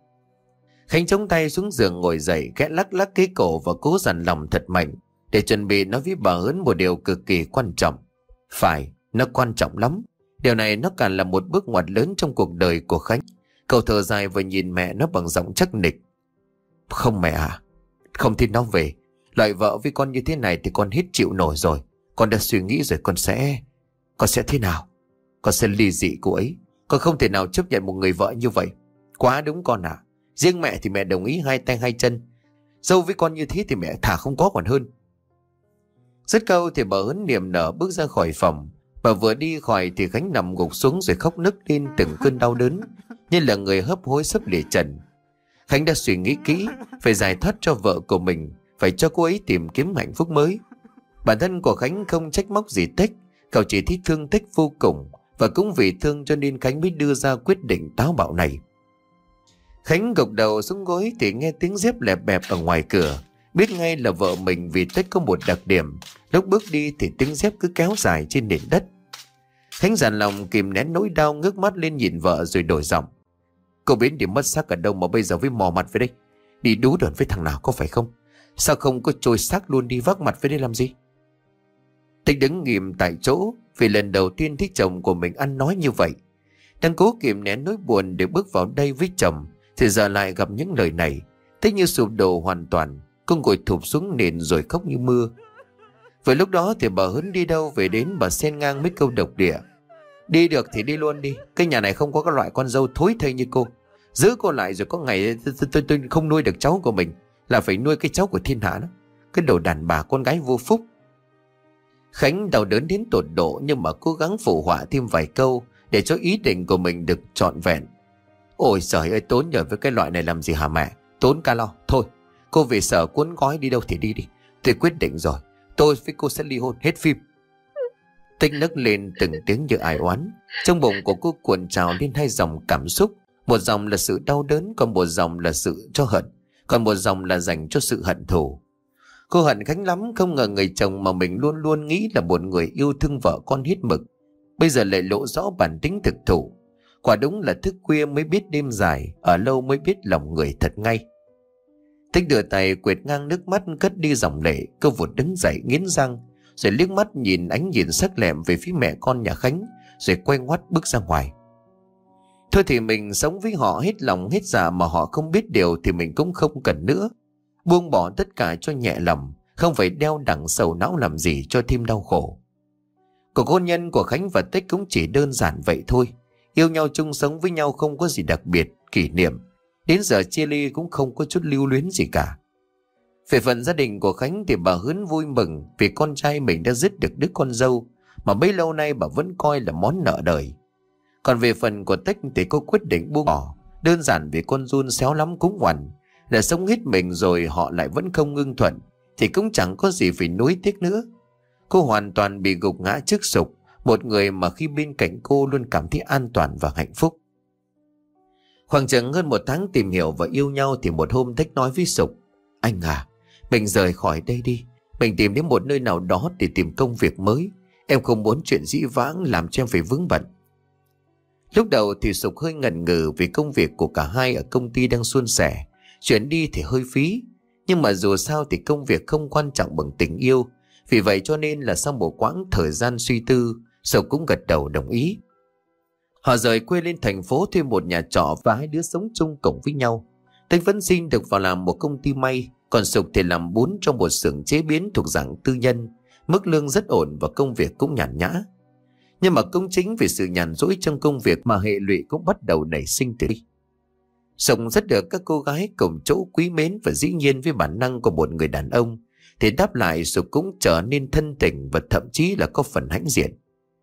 Khánh chống tay xuống giường ngồi dậy, khẽ lắc lắc cái cổ và cố dằn lòng thật mạnh để chuẩn bị nói với bà Hớn một điều cực kỳ quan trọng. Phải, nó quan trọng lắm. Điều này nó càng là một bước ngoặt lớn trong cuộc đời của Khánh. Cậu thở dài và nhìn mẹ nó bằng giọng chắc nịch. Không mẹ à, không tin nó về. Loại vợ với con như thế này thì con hết chịu nổi rồi. Con đã suy nghĩ rồi, con sẽ... Con sẽ thế nào? Con sẽ ly dị cô ấy. Con không thể nào chấp nhận một người vợ như vậy. Quá đúng con à. Riêng mẹ thì mẹ đồng ý hai tay hai chân. Dâu với con như thế thì mẹ thà không có còn hơn. Dứt câu thì bà Hớn niềm nở bước ra khỏi phòng. Bà vừa đi khỏi thì Khánh nằm gục xuống rồi khóc nức lên từng cơn đau đớn, như là người hấp hối sắp lìa trần. Khánh đã suy nghĩ kỹ, phải giải thoát cho vợ của mình, phải cho cô ấy tìm kiếm hạnh phúc mới. Bản thân của Khánh không trách móc gì Tích, cậu chỉ thích thương Tích vô cùng, và cũng vì thương cho nên Khánh mới đưa ra quyết định táo bạo này. Khánh gục đầu xuống gối thì nghe tiếng dép lẹp bẹp ở ngoài cửa, biết ngay là vợ mình vì Tích có một đặc điểm, lúc bước đi thì tiếng dép cứ kéo dài trên nền đất. Khánh dằn lòng kìm nén nỗi đau, ngước mắt lên nhìn vợ rồi đổi giọng. Cô biến đi mất xác ở đâu mà bây giờ với mò mặt về đây? Đi đú đợn với thằng nào có phải không? Sao không có trôi xác luôn đi vác mặt về đây làm gì? Tích đứng nghìm tại chỗ vì lần đầu tiên thấy chồng của mình ăn nói như vậy. Đang cố kìm nén nỗi buồn để bước vào đây với chồng thì giờ lại gặp những lời này. Tích như sụp đổ hoàn toàn. Cô ngồi thụp xuống nền rồi khóc như mưa. Vừa lúc đó thì bà Hớn đi đâu về đến, bà xen ngang mấy câu độc địa. Đi được thì đi luôn đi. Cái nhà này không có các loại con dâu thối thây như cô. Giữ cô lại rồi có ngày tôi, tôi không nuôi được cháu của mình, là phải nuôi cái cháu của thiên hạ đó. Cái đồ đàn bà con gái vô phúc. Khánh đau đớn đến tột độ nhưng mà cố gắng phụ họa thêm vài câu để cho ý định của mình được trọn vẹn. Ôi trời ơi, tốn nhờ với cái loại này làm gì hả mẹ? Tốn ca lo. Thôi, cô về sở cuốn gói đi đâu thì đi đi. Tôi quyết định rồi, tôi với cô sẽ ly hôn, hết phim. Tích nấc lên từng tiếng như ai oán. Trong bụng của cô cuộn trào lên hai dòng cảm xúc. Một dòng là sự đau đớn, còn một dòng là sự cho hận, còn một dòng là dành cho sự hận thù. Cô hận Khánh lắm, không ngờ người chồng mà mình luôn luôn nghĩ là một người yêu thương vợ con hết mực, bây giờ lại lộ rõ bản tính thực thụ. Quả đúng là thức khuya mới biết đêm dài, ở lâu mới biết lòng người thật ngay. Tích đưa tay quệt ngang nước mắt cất đi dòng lệ. Cô vụt đứng dậy nghiến răng, rồi liếc mắt nhìn ánh nhìn sắc lẹm về phía mẹ con nhà Khánh, rồi quay ngoắt bước ra ngoài. Thôi thì mình sống với họ hết lòng hết dạ, mà họ không biết điều thì mình cũng không cần nữa. Buông bỏ tất cả cho nhẹ lòng, không phải đeo đẳng sầu não làm gì cho thêm đau khổ. Cuộc hôn nhân của Khánh và Tích cũng chỉ đơn giản vậy thôi. Yêu nhau chung sống với nhau không có gì đặc biệt, kỷ niệm. Đến giờ chia ly cũng không có chút lưu luyến gì cả. Về phần gia đình của Khánh thì bà Hớn vui mừng vì con trai mình đã dứt được đứa con dâu mà bấy lâu nay bà vẫn coi là món nợ đời. Còn về phần của Tích thì cô quyết định buông bỏ, đơn giản vì con Jun xéo lắm cũng ngoằn. Đã sống hết mình rồi họ lại vẫn không ngưng thuận thì cũng chẳng có gì phải nuối tiếc nữa. Cô hoàn toàn bị gục ngã trước Sục, một người mà khi bên cạnh cô luôn cảm thấy an toàn và hạnh phúc. Khoảng chừng hơn một tháng tìm hiểu và yêu nhau thì một hôm Tích nói với Sục: Anh à, mình rời khỏi đây đi. Mình tìm đến một nơi nào đó để tìm công việc mới. Em không muốn chuyện dĩ vãng làm cho em phải vướng bận. Lúc đầu thì Sục hơi ngần ngừ vì công việc của cả hai ở công ty đang suôn sẻ. Chuyển đi thì hơi phí. Nhưng mà dù sao thì công việc không quan trọng bằng tình yêu. Vì vậy cho nên là sau một quãng thời gian suy tư, Sục cũng gật đầu đồng ý. Họ rời quê lên thành phố thuê một nhà trọ và hai đứa sống chung cổng với nhau. Tích vẫn xin được vào làm một công ty may, còn Sục thì làm bún trong một xưởng chế biến thuộc dạng tư nhân. Mức lương rất ổn và công việc cũng nhàn nhã. Nhưng mà cũng chính vì sự nhàn rỗi trong công việc mà hệ lụy cũng bắt đầu nảy sinh từ đi. Sục rất được các cô gái cùng chỗ quý mến và dĩ nhiên với bản năng của một người đàn ông thì đáp lại Sục cũng trở nên thân tình và thậm chí là có phần hãnh diện.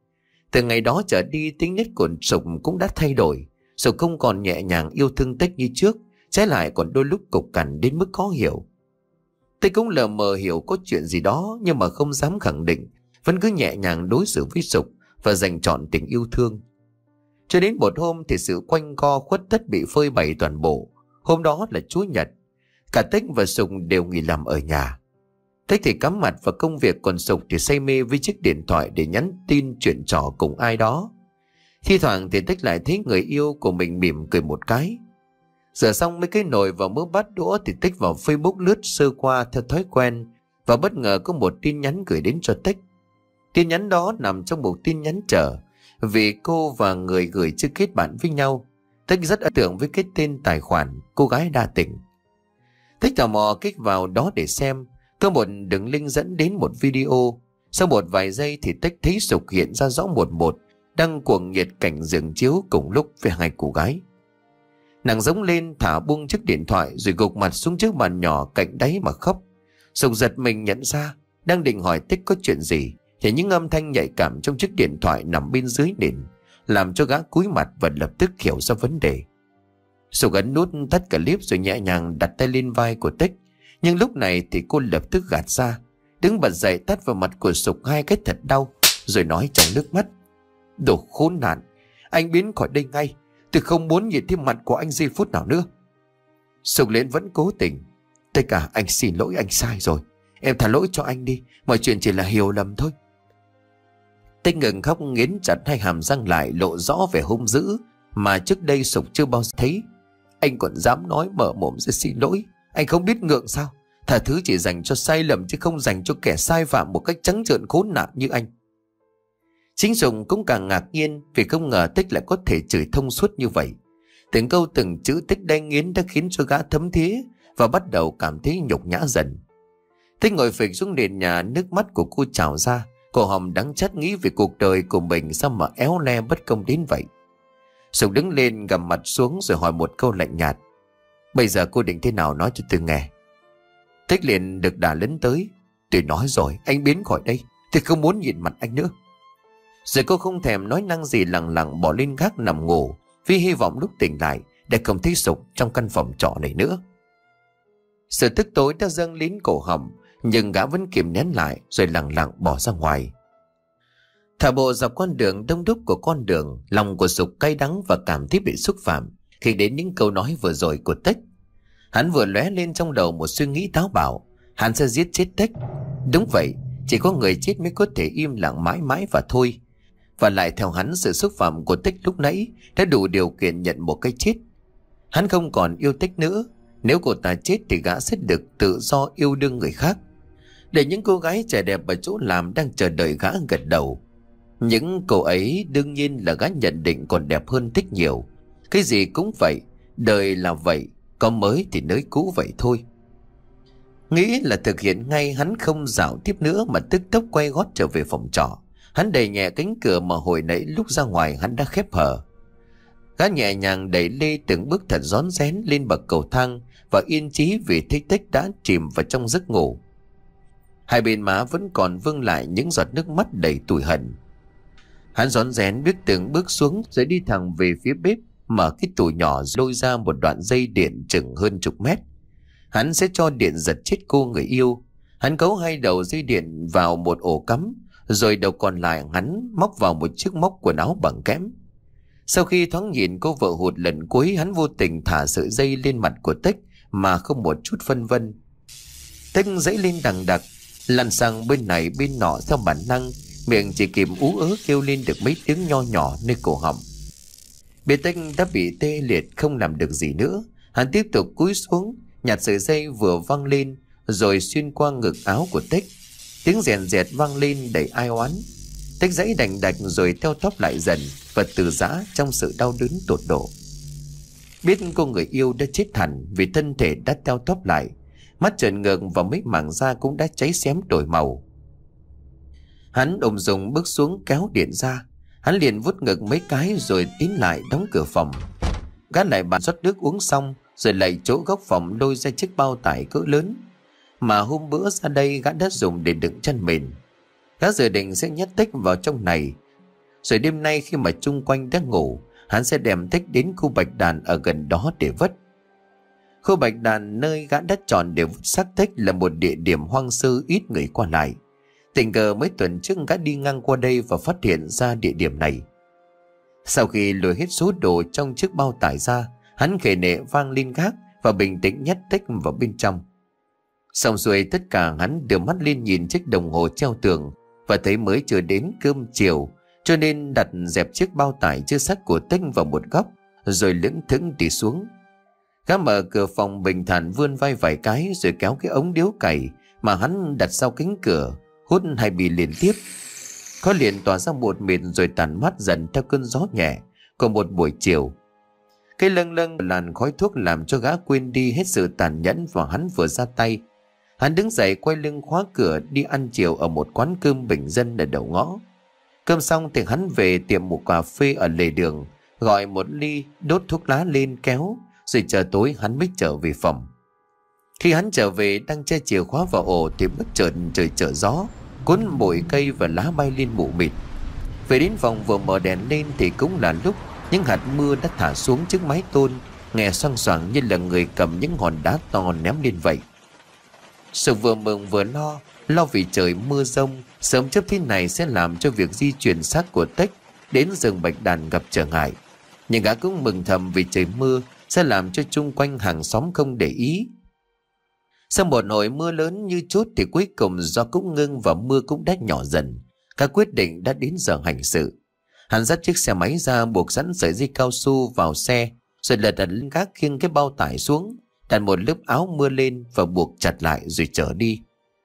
Từ ngày đó trở đi, tính nết của Sục cũng đã thay đổi. Sục không còn nhẹ nhàng yêu thương Tích như trước, trái lại còn đôi lúc cục cằn đến mức khó hiểu. Tích cũng lờ mờ hiểu có chuyện gì đó nhưng mà không dám khẳng định, vẫn cứ nhẹ nhàng đối xử với Sục và dành trọn tình yêu thương. Cho đến một hôm thì sự quanh co khuất tất bị phơi bày toàn bộ. Hôm đó là Chủ nhật, cả Tích và Sục đều nghỉ làm ở nhà. Tích thì cắm mặt vào công việc, còn Sục thì say mê với chiếc điện thoại để nhắn tin chuyện trò cùng ai đó. Thi thoảng thì Tích lại thấy người yêu của mình mỉm cười một cái. Rửa xong mấy cái nồi và mớ bát đũa thì Tích vào Facebook lướt sơ qua theo thói quen và bất ngờ có một tin nhắn gửi đến cho Tích. Tin nhắn đó nằm trong một tin nhắn chờ, vì cô và người gửi chưa kết bạn với nhau. Tích rất ấn tượng với cái tên tài khoản cô gái đa tình. Tích tò mò kích vào đó để xem. Có một đường link dẫn đến một video. Sau một vài giây thì Tích thấy Sục hiện ra rõ một một, đang cuồng nhiệt cảnh giường chiếu cùng lúc với hai cô gái. Nàng giống lên thả buông chiếc điện thoại rồi gục mặt xuống trước bàn nhỏ cạnh đáy mà khóc. Sục giật mình nhận ra, đang định hỏi Tích có chuyện gì thì những âm thanh nhạy cảm trong chiếc điện thoại nằm bên dưới nền làm cho gã cúi mặt và lập tức hiểu ra vấn đề. Sục ấn nút tắt clip rồi nhẹ nhàng đặt tay lên vai của Tích. Nhưng lúc này thì cô lập tức gạt ra, đứng bật dậy tát vào mặt của Sục hai cái thật đau, rồi nói trong nước mắt: Đồ khốn nạn, anh biến khỏi đây ngay. Tôi không muốn nhìn thấy mặt của anh giây phút nào nữa. Sục lên vẫn cố tình: Tất cả anh xin lỗi, anh sai rồi. Em thả lỗi cho anh đi, mọi chuyện chỉ là hiểu lầm thôi. Tích ngừng khóc, nghiến chặt hai hàm răng lại, lộ rõ vẻ hung dữ mà trước đây Sục chưa bao giờ thấy. Anh còn dám nói mở mồm ra xin lỗi. Anh không biết ngượng sao? Tha thứ chỉ dành cho sai lầm chứ không dành cho kẻ sai phạm một cách trắng trợn khốn nạn như anh. Chính Sục cũng càng ngạc nhiên vì không ngờ Tích lại có thể chửi thông suốt như vậy. Từng câu từng chữ Tích đay nghiến đã khiến cho gã thấm thía và bắt đầu cảm thấy nhục nhã dần. Tích ngồi phịch xuống nền nhà, nước mắt của cô trào ra, cổ họng đắng chát nghĩ về cuộc đời của mình sao mà éo le bất công đến vậy. Sục đứng lên gằm mặt xuống rồi hỏi một câu lạnh nhạt: Bây giờ cô định thế nào, nói cho tôi nghe. Tích liền được đà lấn tới: Tôi nói rồi, anh biến khỏi đây. Tôi không muốn nhìn mặt anh nữa. Rồi cô không thèm nói năng gì, lặng lặng bỏ lên gác nằm ngủ, vì hy vọng lúc tỉnh lại để không thấy Sục trong căn phòng trọ này nữa. Sự tức tối đã dâng lên cổ họng, nhưng gã vẫn kìm nén lại rồi lặng lặng bỏ ra ngoài. Thả bộ dọc con đường đông đúc của con đường, lòng của Sục cay đắng và cảm thấy bị xúc phạm khi đến những câu nói vừa rồi của Tích. Hắn vừa lóe lên trong đầu một suy nghĩ táo bạo, hắn sẽ giết chết Tích. Đúng vậy, chỉ có người chết mới có thể im lặng mãi mãi và thôi. Và lại theo hắn, sự xúc phạm của Tích lúc nãy đã đủ điều kiện nhận một cái chết. Hắn không còn yêu Tích nữa. Nếu cô ta chết thì gã sẽ được tự do yêu đương người khác, để những cô gái trẻ đẹp ở chỗ làm đang chờ đợi gã gật đầu. Những cô ấy đương nhiên là gã nhận định còn đẹp hơn Tích nhiều. Cái gì cũng vậy, đời là vậy, có mới thì nới cũ vậy thôi. Nghĩ là thực hiện ngay, hắn không dạo tiếp nữa mà tức tốc quay gót trở về phòng trọ. Hắn đẩy nhẹ cánh cửa mà hồi nãy lúc ra ngoài hắn đã khép hở. Gã nhẹ nhàng đẩy lê từng bước thật rón rén lên bậc cầu thang và yên chí vì thấy Tích đã chìm vào trong giấc ngủ. Hai bên má vẫn còn vương lại những giọt nước mắt đầy tủi hận. Hắn rón rén bước từng bước xuống rồi đi thẳng về phía bếp, mở cái tủ nhỏ lôi ra một đoạn dây điện chừng hơn chục mét. Hắn sẽ cho điện giật chết cô người yêu. Hắn cấu hai đầu dây điện vào một ổ cắm, rồi đầu còn lại hắn móc vào một chiếc móc quần áo bằng kẽm. Sau khi thoáng nhìn cô vợ hụt lần cuối, hắn vô tình thả sợi dây lên mặt của Tích mà không một chút phân vân. Tích dãy lên đằng đặc, lăn sang bên này bên nọ theo bản năng, miệng chỉ kịp ú ớ kêu lên được mấy tiếng nho nhỏ nơi cổ họng. Biết Tích đã bị tê liệt không làm được gì nữa, hắn tiếp tục cúi xuống nhặt sợi dây vừa văng lên rồi xuyên qua ngực áo của Tích. Tiếng rèn rẹt vang lên đầy ai oán. Tích dãy đành đạch rồi teo tóp lại dần và từ giã trong sự đau đớn tột độ. Biết cô người yêu đã chết hẳn vì thân thể đã teo tóp lại, mắt trợn ngược và mấy mảng da cũng đã cháy xém đổi màu. Hắn ôm dùng bước xuống kéo điện ra. Hắn liền vuốt ngực mấy cái rồi tiến lại đóng cửa phòng. Gã lại bàn rót nước uống xong rồi lại chỗ góc phòng lôi ra chiếc bao tải cỡ lớn mà hôm bữa ra đây gã đã dùng để đựng chăn mền. Gã dự định sẽ nhét Tích vào trong này, rồi đêm nay khi mà chung quanh đang ngủ, hắn sẽ đem Tích đến khu bạch đàn ở gần đó để vứt. Khu bạch đàn nơi gã đã chọn để vứt xác Tích là một địa điểm hoang sơ ít người qua lại. Tình cờ mấy tuần trước gã đi ngang qua đây và phát hiện ra địa điểm này. Sau khi lôi hết số đồ trong chiếc bao tải ra, hắn khề nệ vang lên gác và bình tĩnh nhét Tích vào bên trong. Xong xuôi tất cả, hắn đưa mắt lên nhìn chiếc đồng hồ treo tường và thấy mới chưa đến cơm chiều, cho nên đặt dẹp chiếc bao tải chứa xác của Tích vào một góc rồi lững thững đi xuống. Gã mở cửa phòng bình thản vươn vai vài cái rồi kéo cái ống điếu cày mà hắn đặt sau cánh cửa, hút hai bì liên tiếp. Khói liền tỏa ra một mịt rồi tàn mát dần theo cơn gió nhẹ của một buổi chiều. Cái lâng lâng làn khói thuốc làm cho gã quên đi hết sự tàn nhẫn và hắn vừa ra tay. Hắn đứng dậy quay lưng khóa cửa đi ăn chiều ở một quán cơm bình dân ở đầu ngõ. Cơm xong thì hắn về tiệm một cà phê ở lề đường, gọi một ly, đốt thuốc lá lên kéo, rồi chờ tối hắn mới trở về phòng. Khi hắn trở về đang che chìa khóa vào ổ thì bất chợt trời trở gió, cuốn bụi cây và lá bay lên mù mịt. Về đến phòng vừa mở đèn lên thì cũng là lúc những hạt mưa đã thả xuống trước mái tôn, nghe xoang xoảng như là người cầm những hòn đá to ném lên vậy. Sự vừa mừng vừa lo, lo vì trời mưa rông sớm chớp thế này sẽ làm cho việc di chuyển xác của Tích đến rừng bạch đàn gặp trở ngại. Nhưng gã cũng mừng thầm vì trời mưa sẽ làm cho chung quanh hàng xóm không để ý. Sau một hồi mưa lớn như chút thì cuối cùng gió cũng ngưng và mưa cũng đã nhỏ dần. Các quyết định đã đến giờ hành sự. Hắn dắt chiếc xe máy ra, buộc sẵn sợi dây cao su vào xe, rồi lật đặt lên gác khiêng cái bao tải xuống, đặt một lớp áo mưa lên và buộc chặt lại rồi chở đi.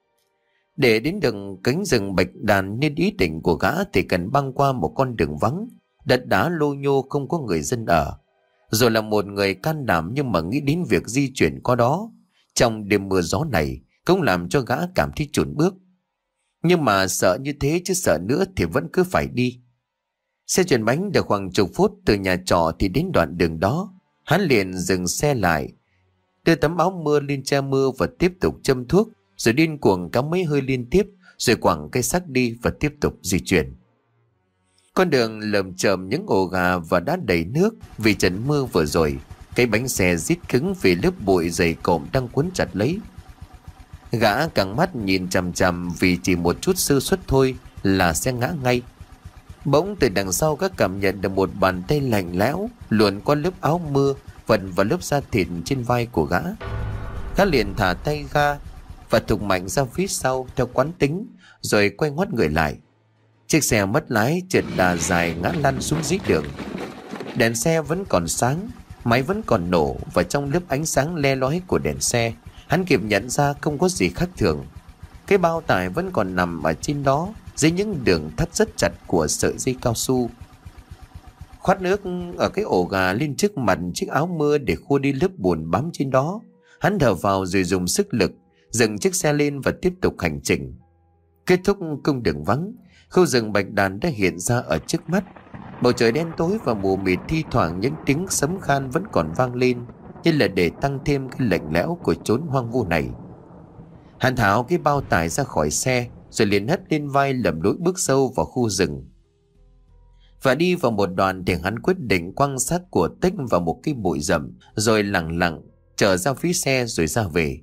Để đến đường cánh rừng bạch đàn nên ý định của gã thì cần băng qua một con đường vắng, đất đá lô nhô không có người dân ở. Rồi là một người can đảm nhưng mà nghĩ đến việc di chuyển qua đó trong đêm mưa gió này cũng làm cho gã cảm thấy chùn bước. Nhưng mà sợ như thế chứ sợ nữa thì vẫn cứ phải đi. Xe chuyển bánh được khoảng chục phút từ nhà trọ thì đến đoạn đường đó. Hắn liền dừng xe lại, đưa tấm áo mưa lên che mưa và tiếp tục châm thuốc, rồi điên cuồng cắm mấy hơi liên tiếp, rồi quẳng cây xác đi và tiếp tục di chuyển. Con đường lởm chởm những ổ gà và đá đầy nước vì trận mưa vừa rồi. Cái bánh xe rít cứng vì lớp bụi dày cộm đang cuốn chặt lấy. Gã căng mắt nhìn chằm chằm vì chỉ một chút sơ suất thôi là sẽ ngã ngay. Bỗng từ đằng sau các cảm nhận được một bàn tay lạnh lẽo luồn qua lớp áo mưa vần vào lớp da thịt trên vai của gã. Gã liền thả tay ra và thụt mạnh ra phía sau theo quán tính, rồi quay ngoắt người lại. Chiếc xe mất lái trượt đà dài ngã lăn xuống dưới đường. Đèn xe vẫn còn sáng, máy vẫn còn nổ, và trong lớp ánh sáng le lói của đèn xe, hắn kịp nhận ra không có gì khác thường. Cái bao tải vẫn còn nằm ở trên đó, dưới những đường thắt rất chặt của sợi dây cao su. Khoát nước ở cái ổ gà lên trước mặt chiếc áo mưa để khua đi lớp bùn bám trên đó. Hắn thở vào rồi dùng sức lực dựng chiếc xe lên và tiếp tục hành trình. Kết thúc cung đường vắng, khu rừng bạch đàn đã hiện ra ở trước mắt. Bầu trời đen tối và mù mịt, thi thoảng những tiếng sấm khan vẫn còn vang lên, như là để tăng thêm cái lạnh lẽo của chốn hoang vu này. Hắn tháo cái bao tải ra khỏi xe, rồi liền hất lên vai lầm lũi bước sâu vào khu rừng. Và đi vào một đoạn thì hắn quyết định quăng xác của Tích vào một cái bụi rậm, rồi lặng lặng trở ra phía xe rồi ra về.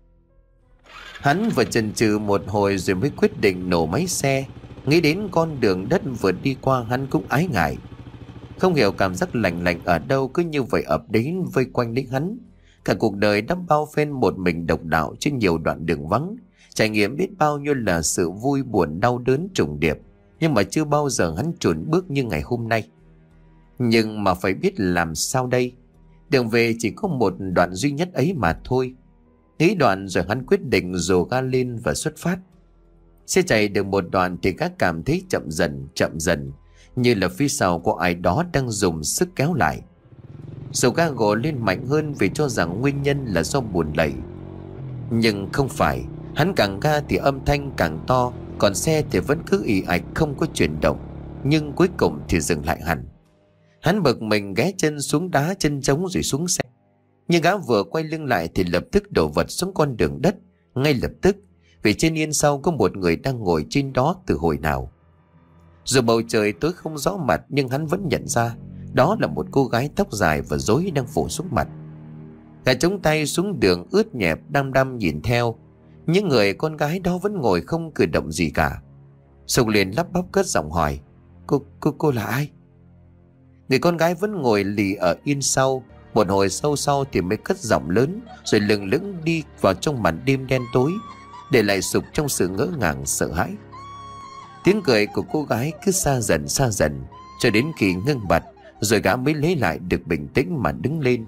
Hắn vừa chần chừ một hồi rồi mới quyết định nổ máy xe. Nghĩ đến con đường đất vừa đi qua, hắn cũng ái ngại. Không hiểu cảm giác lạnh lạnh ở đâu cứ như vậy ập đến vây quanh đến hắn. Cả cuộc đời đã bao phen một mình độc đạo trên nhiều đoạn đường vắng, trải nghiệm biết bao nhiêu là sự vui buồn đau đớn trùng điệp, nhưng mà chưa bao giờ hắn chùn bước như ngày hôm nay. Nhưng mà phải biết làm sao đây? Đường về chỉ có một đoạn duy nhất ấy mà thôi. Nghĩ đoạn rồi hắn quyết định dồ ga lên và xuất phát. Xe chạy được một đoạn thì các cảm thấy chậm dần chậm dần, như là phía sau có ai đó đang dùng sức kéo lại. Dầu ga gồ lên mạnh hơn vì cho rằng nguyên nhân là do buồn lầy. Nhưng không phải. Hắn càng ga thì âm thanh càng to, còn xe thì vẫn cứ ì ạch không có chuyển động. Nhưng cuối cùng thì dừng lại hẳn. Hắn bực mình ghé chân xuống đá chân trống rồi xuống xe. Nhưng gã vừa quay lưng lại thì lập tức đổ vật xuống con đường đất. Ngay lập tức, vì trên yên sau có một người đang ngồi trên đó từ hồi nào. Dù bầu trời tối không rõ mặt, nhưng hắn vẫn nhận ra đó là một cô gái tóc dài và rối đang phủ xuống mặt. Gã chống tay xuống đường ướt nhẹp, đăm đăm nhìn theo. Những người con gái đó vẫn ngồi không cử động gì cả. Sùng liền lắp bắp cất giọng hỏi: Cô, cô, cô là ai? Người con gái vẫn ngồi lì ở yên sau. Một hồi sâu sau thì mới cất giọng lớn, rồi lừng lững đi vào trong màn đêm đen tối, để lại Sục trong sự ngỡ ngàng sợ hãi. Tiếng cười của cô gái cứ xa dần xa dần, cho đến khi ngưng bặt, rồi gã mới lấy lại được bình tĩnh mà đứng lên.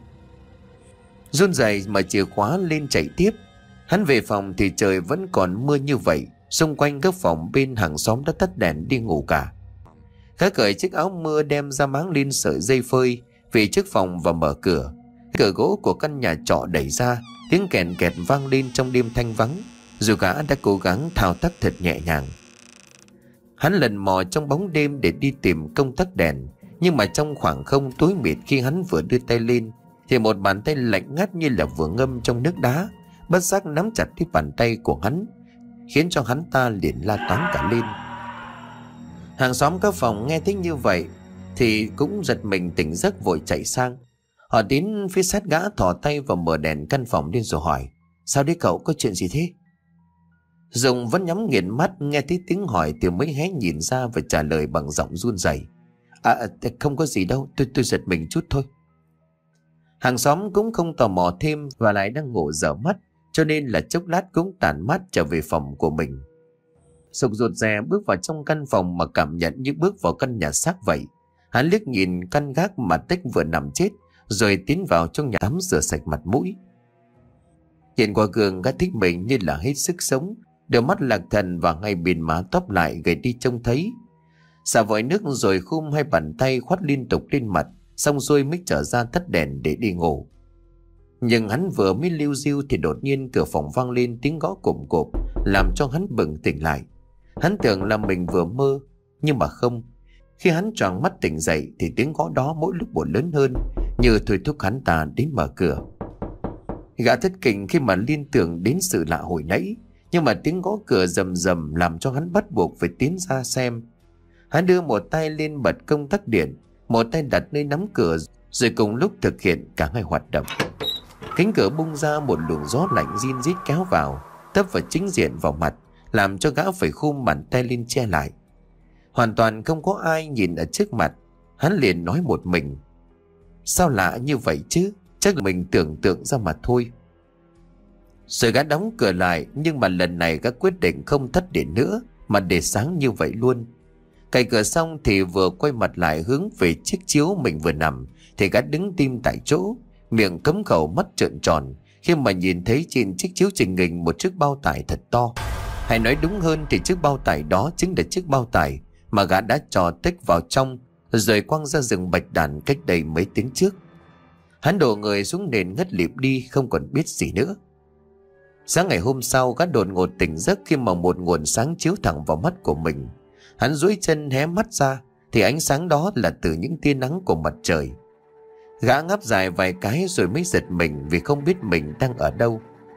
Run rẩy mà chìa khóa lên chạy tiếp. Hắn về phòng thì trời vẫn còn mưa như vậy. Xung quanh các phòng bên hàng xóm đã tắt đèn đi ngủ cả. Gã cởi chiếc áo mưa đem ra máng lên sợi dây phơi về trước phòng và mở cửa. Cửa gỗ của căn nhà trọ đẩy ra, tiếng kèn kẹt vang lên trong đêm thanh vắng. Dù gã đã cố gắng thao tác thật nhẹ nhàng. Hắn lần mò trong bóng đêm để đi tìm công tắc đèn, nhưng mà trong khoảng không tối mịt, khi hắn vừa đưa tay lên thì một bàn tay lạnh ngắt như là vừa ngâm trong nước đá bất giác nắm chặt cái bàn tay của hắn, khiến cho hắn ta liền la toáng cả lên. Hàng xóm các phòng nghe thấy như vậy thì cũng giật mình tỉnh giấc, vội chạy sang. Họ đến phía sát gã, thò tay vào mở đèn căn phòng lên rồi hỏi: Sao đấy cậu, có chuyện gì thế? Dùng vẫn nhắm nghiền mắt, nghe thấy tiếng hỏi thì mới hé nhìn ra và trả lời bằng giọng run rẩy: À không có gì đâu, tôi tôi giật mình chút thôi. Hàng xóm cũng không tò mò thêm, và lại đang ngủ dở mắt, cho nên là chốc lát cũng tản mát trở về phòng của mình. Sục rụt rè bước vào trong căn phòng mà cảm nhận như bước vào căn nhà xác vậy. Hắn liếc nhìn căn gác mà Tích vừa nằm chết, rồi tiến vào trong nhà tắm rửa sạch mặt mũi. Nhìn qua gương, gã thích mình như là hết sức sống, đôi mắt lạc thần và ngay bên má tóp lại gầy đi trông thấy. Xả vòi nước rồi khum hai bàn tay khoát liên tục lên mặt, xong rồi mới trở ra tắt đèn để đi ngủ. Nhưng hắn vừa mới liu riu thì đột nhiên cửa phòng vang lên tiếng gõ cộm cộp, làm cho hắn bừng tỉnh lại. Hắn tưởng là mình vừa mơ, nhưng mà không. Khi hắn choàng mắt tỉnh dậy thì tiếng gõ đó mỗi lúc một lớn hơn, như thôi thúc hắn ta đến mở cửa. Gã thất kinh khi mà liên tưởng đến sự lạ hồi nãy, nhưng mà tiếng gõ cửa rầm rầm làm cho hắn bắt buộc phải tiến ra xem. Hắn đưa một tay lên bật công tắc điện, một tay đặt nơi nắm cửa, rồi cùng lúc thực hiện cả hai hoạt động. Cánh cửa bung ra, một luồng gió lạnh rin rít kéo vào, tấp vào chính diện vào mặt, làm cho gã phải khum bàn tay lên che lại. Hoàn toàn không có ai nhìn ở trước mặt. Hắn liền nói một mình: sao lạ như vậy chứ, chắc là mình tưởng tượng ra mà thôi. Rồi gã đóng cửa lại, nhưng mà lần này gã quyết định không tắt điện nữa, mà để sáng như vậy luôn. Cày cửa xong thì vừa quay mặt lại hướng về chiếc chiếu mình vừa nằm, thì gã đứng tim tại chỗ, miệng cấm khẩu, mắt trợn tròn khi mà nhìn thấy trên chiếc chiếu trình hình một chiếc bao tải thật to. Hay nói đúng hơn thì chiếc bao tải đó chính là chiếc bao tải mà gã đã trò tích vào trong rồi quăng ra rừng bạch đàn cách đây mấy tiếng trước. Hắn đổ người xuống nền ngất lịm đi, không còn biết gì nữa. Sáng ngày hôm sau, gã đột ngột tỉnh giấc khi mà một nguồn sáng chiếu thẳng vào mắt của mình. Hắn duỗi chân hé mắt ra thì ánh sáng đó là từ những tia nắng của mặt trời. Gã ngáp dài vài cái rồi mới giật mình vì không biết mình đang ở đâu.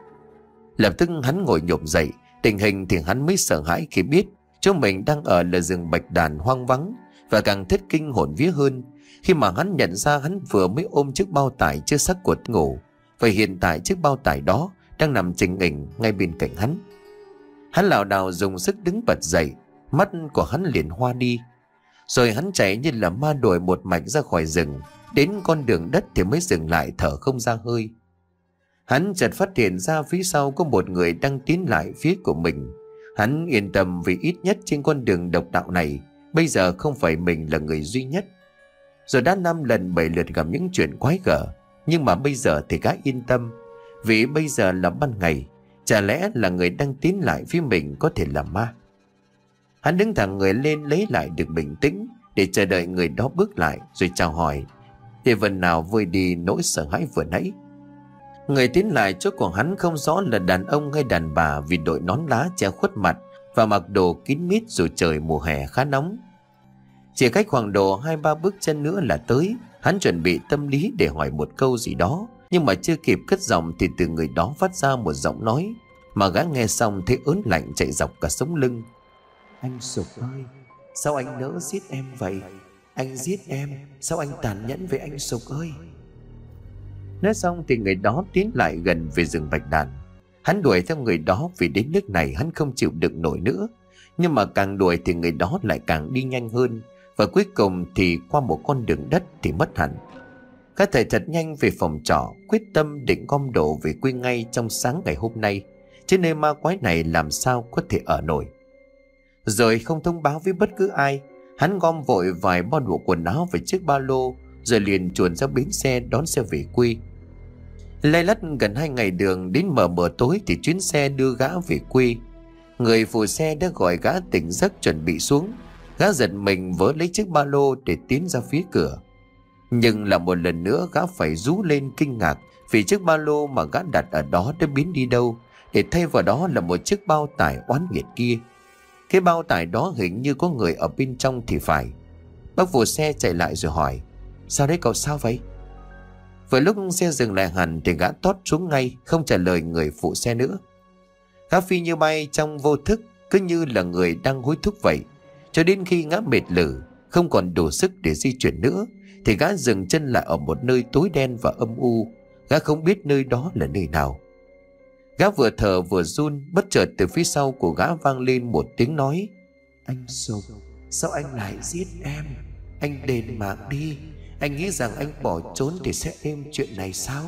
Lập tức hắn ngồi nhổm dậy. Tình hình thì hắn mới sợ hãi khi biết chỗ mình đang ở là rừng bạch đàn hoang vắng, và càng thất kinh hồn vía hơn khi mà hắn nhận ra hắn vừa mới ôm chiếc bao tải chưa xác của ngủ, và hiện tại chiếc bao tải đó đang nằm trình hình ngay bên cạnh hắn. Hắn lảo đảo dùng sức đứng bật dậy, mắt của hắn liền hoa đi. Rồi hắn chạy như là ma đuổi một mạch ra khỏi rừng, đến con đường đất thì mới dừng lại thở không ra hơi. Hắn chợt phát hiện ra phía sau có một người đang tiến lại phía của mình. Hắn yên tâm vì ít nhất trên con đường độc đạo này bây giờ không phải mình là người duy nhất. Rồi đã năm lần bảy lượt gặp những chuyện quái gở, nhưng mà bây giờ thì gã yên tâm, vì bây giờ là ban ngày. Chả lẽ là người đang tiến lại phía mình có thể là ma? Hắn đứng thẳng người lên, lấy lại được bình tĩnh để chờ đợi người đó bước lại rồi chào hỏi, để phần nào vơi đi nỗi sợ hãi vừa nãy. Người tiến lại chỗ của hắn không rõ là đàn ông hay đàn bà, vì đội nón lá che khuất mặt và mặc đồ kín mít dù trời mùa hè khá nóng. Chỉ cách khoảng độ hai ba bước chân nữa là tới. Hắn chuẩn bị tâm lý để hỏi một câu gì đó, nhưng mà chưa kịp cất giọng thì từ người đó phát ra một giọng nói mà gã nghe xong thấy ớn lạnh chạy dọc cả sống lưng. Anh Sục ơi, sao anh nỡ giết em vậy? Anh giết em, sao anh tàn nhẫn với anh Sục ơi? Nói xong thì người đó tiến lại gần về rừng bạch đàn. Hắn đuổi theo người đó vì đến nước này hắn không chịu đựng nổi nữa. Nhưng mà càng đuổi thì người đó lại càng đi nhanh hơn, và cuối cùng thì qua một con đường đất thì mất hẳn. Các thầy thật nhanh về phòng trọ, quyết tâm định gom đồ về quê ngay trong sáng ngày hôm nay, chứ nơi ma quái này làm sao có thể ở nổi. Rồi không thông báo với bất cứ ai, hắn gom vội vài bao đồ quần áo và chiếc ba lô, rồi liền chuồn ra bến xe đón xe về quê. Lay lắt gần hai ngày đường, đến mờ mờ tối thì chuyến xe đưa gã về quê. Người phụ xe đã gọi gã tỉnh giấc chuẩn bị xuống. Gã giật mình vớ lấy chiếc ba lô để tiến ra phía cửa. Nhưng là một lần nữa gã phải rú lên kinh ngạc, vì chiếc ba lô mà gã đặt ở đó đã biến đi đâu, để thay vào đó là một chiếc bao tải oán nghiệt kia. Cái bao tải đó hình như có người ở bên trong thì phải. Bác phụ xe chạy lại rồi hỏi: sao đấy cậu, sao vậy? Vừa lúc xe dừng lại hẳn thì gã tót xuống ngay, không trả lời người phụ xe nữa. Gã phi như bay trong vô thức, cứ như là người đang hối thúc vậy, cho đến khi gã mệt lử, không còn đủ sức để di chuyển nữa, thì gã dừng chân lại ở một nơi tối đen và âm u. Gã không biết nơi đó là nơi nào. Gã vừa thở vừa run, bất chợt từ phía sau của gã vang lên một tiếng nói: anh Sục, sao anh lại giết em? Anh đền mạng đi. Anh nghĩ rằng anh bỏ trốn để sẽ êm chuyện này sao?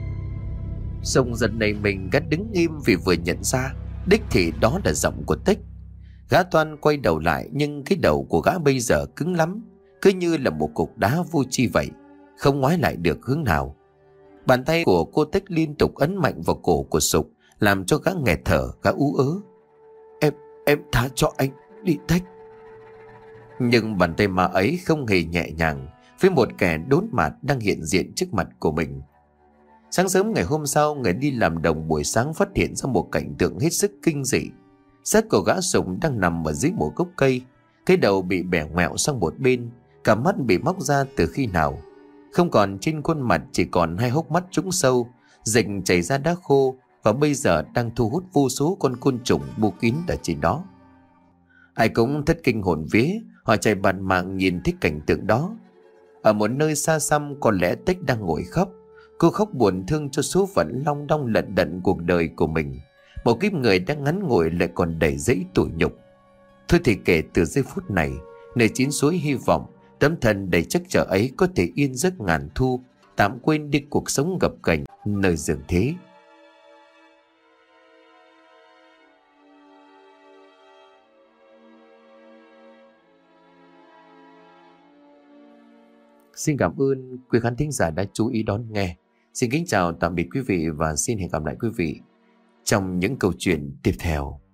Sùng giật nảy mình, gã đứng im vì vừa nhận ra đích thị đó là giọng của Tích. Gã toan quay đầu lại, nhưng cái đầu của gã bây giờ cứng lắm, cứ như là một cục đá vô tri vậy, không ngoái lại được hướng nào. Bàn tay của cô Tích liên tục ấn mạnh vào cổ của Sục, làm cho gã nghẹt thở. Gã ú ớ: Em, em tha cho anh đi Tích. Nhưng bàn tay ma ấy không hề nhẹ nhàng với một kẻ đốn mạt đang hiện diện trước mặt của mình. Sáng sớm ngày hôm sau, người đi làm đồng buổi sáng phát hiện ra một cảnh tượng hết sức kinh dị. Xác của gã Sục đang nằm ở dưới một gốc cây, cái đầu bị bẻ ngoẹo sang một bên, cả mắt bị móc ra từ khi nào. Không còn trên khuôn mặt, chỉ còn hai hốc mắt trũng sâu, dịch chảy ra đá khô, và bây giờ đang thu hút vô số con côn trùng bu kín ở trên đó. Ai cũng thất kinh hồn vía, họ chạy bạt mạng nhìn thấy cảnh tượng đó. Ở một nơi xa xăm có lẽ Tích đang ngồi khóc. Cô khóc buồn thương cho số phận long đong lận đận cuộc đời của mình. Một kiếp người đang ngắn ngủi lại còn đầy dẫy tủi nhục. Thôi thì kể từ giây phút này, nơi chín suối hy vọng, tấm thân đầy chắc trở ấy có thể yên giấc ngàn thu, tạm quên đi cuộc sống gập ghềnh nơi giường thế. Xin cảm ơn quý khán thính giả đã chú ý đón nghe. Xin kính chào tạm biệt quý vị và xin hẹn gặp lại quý vị trong những câu chuyện tiếp theo.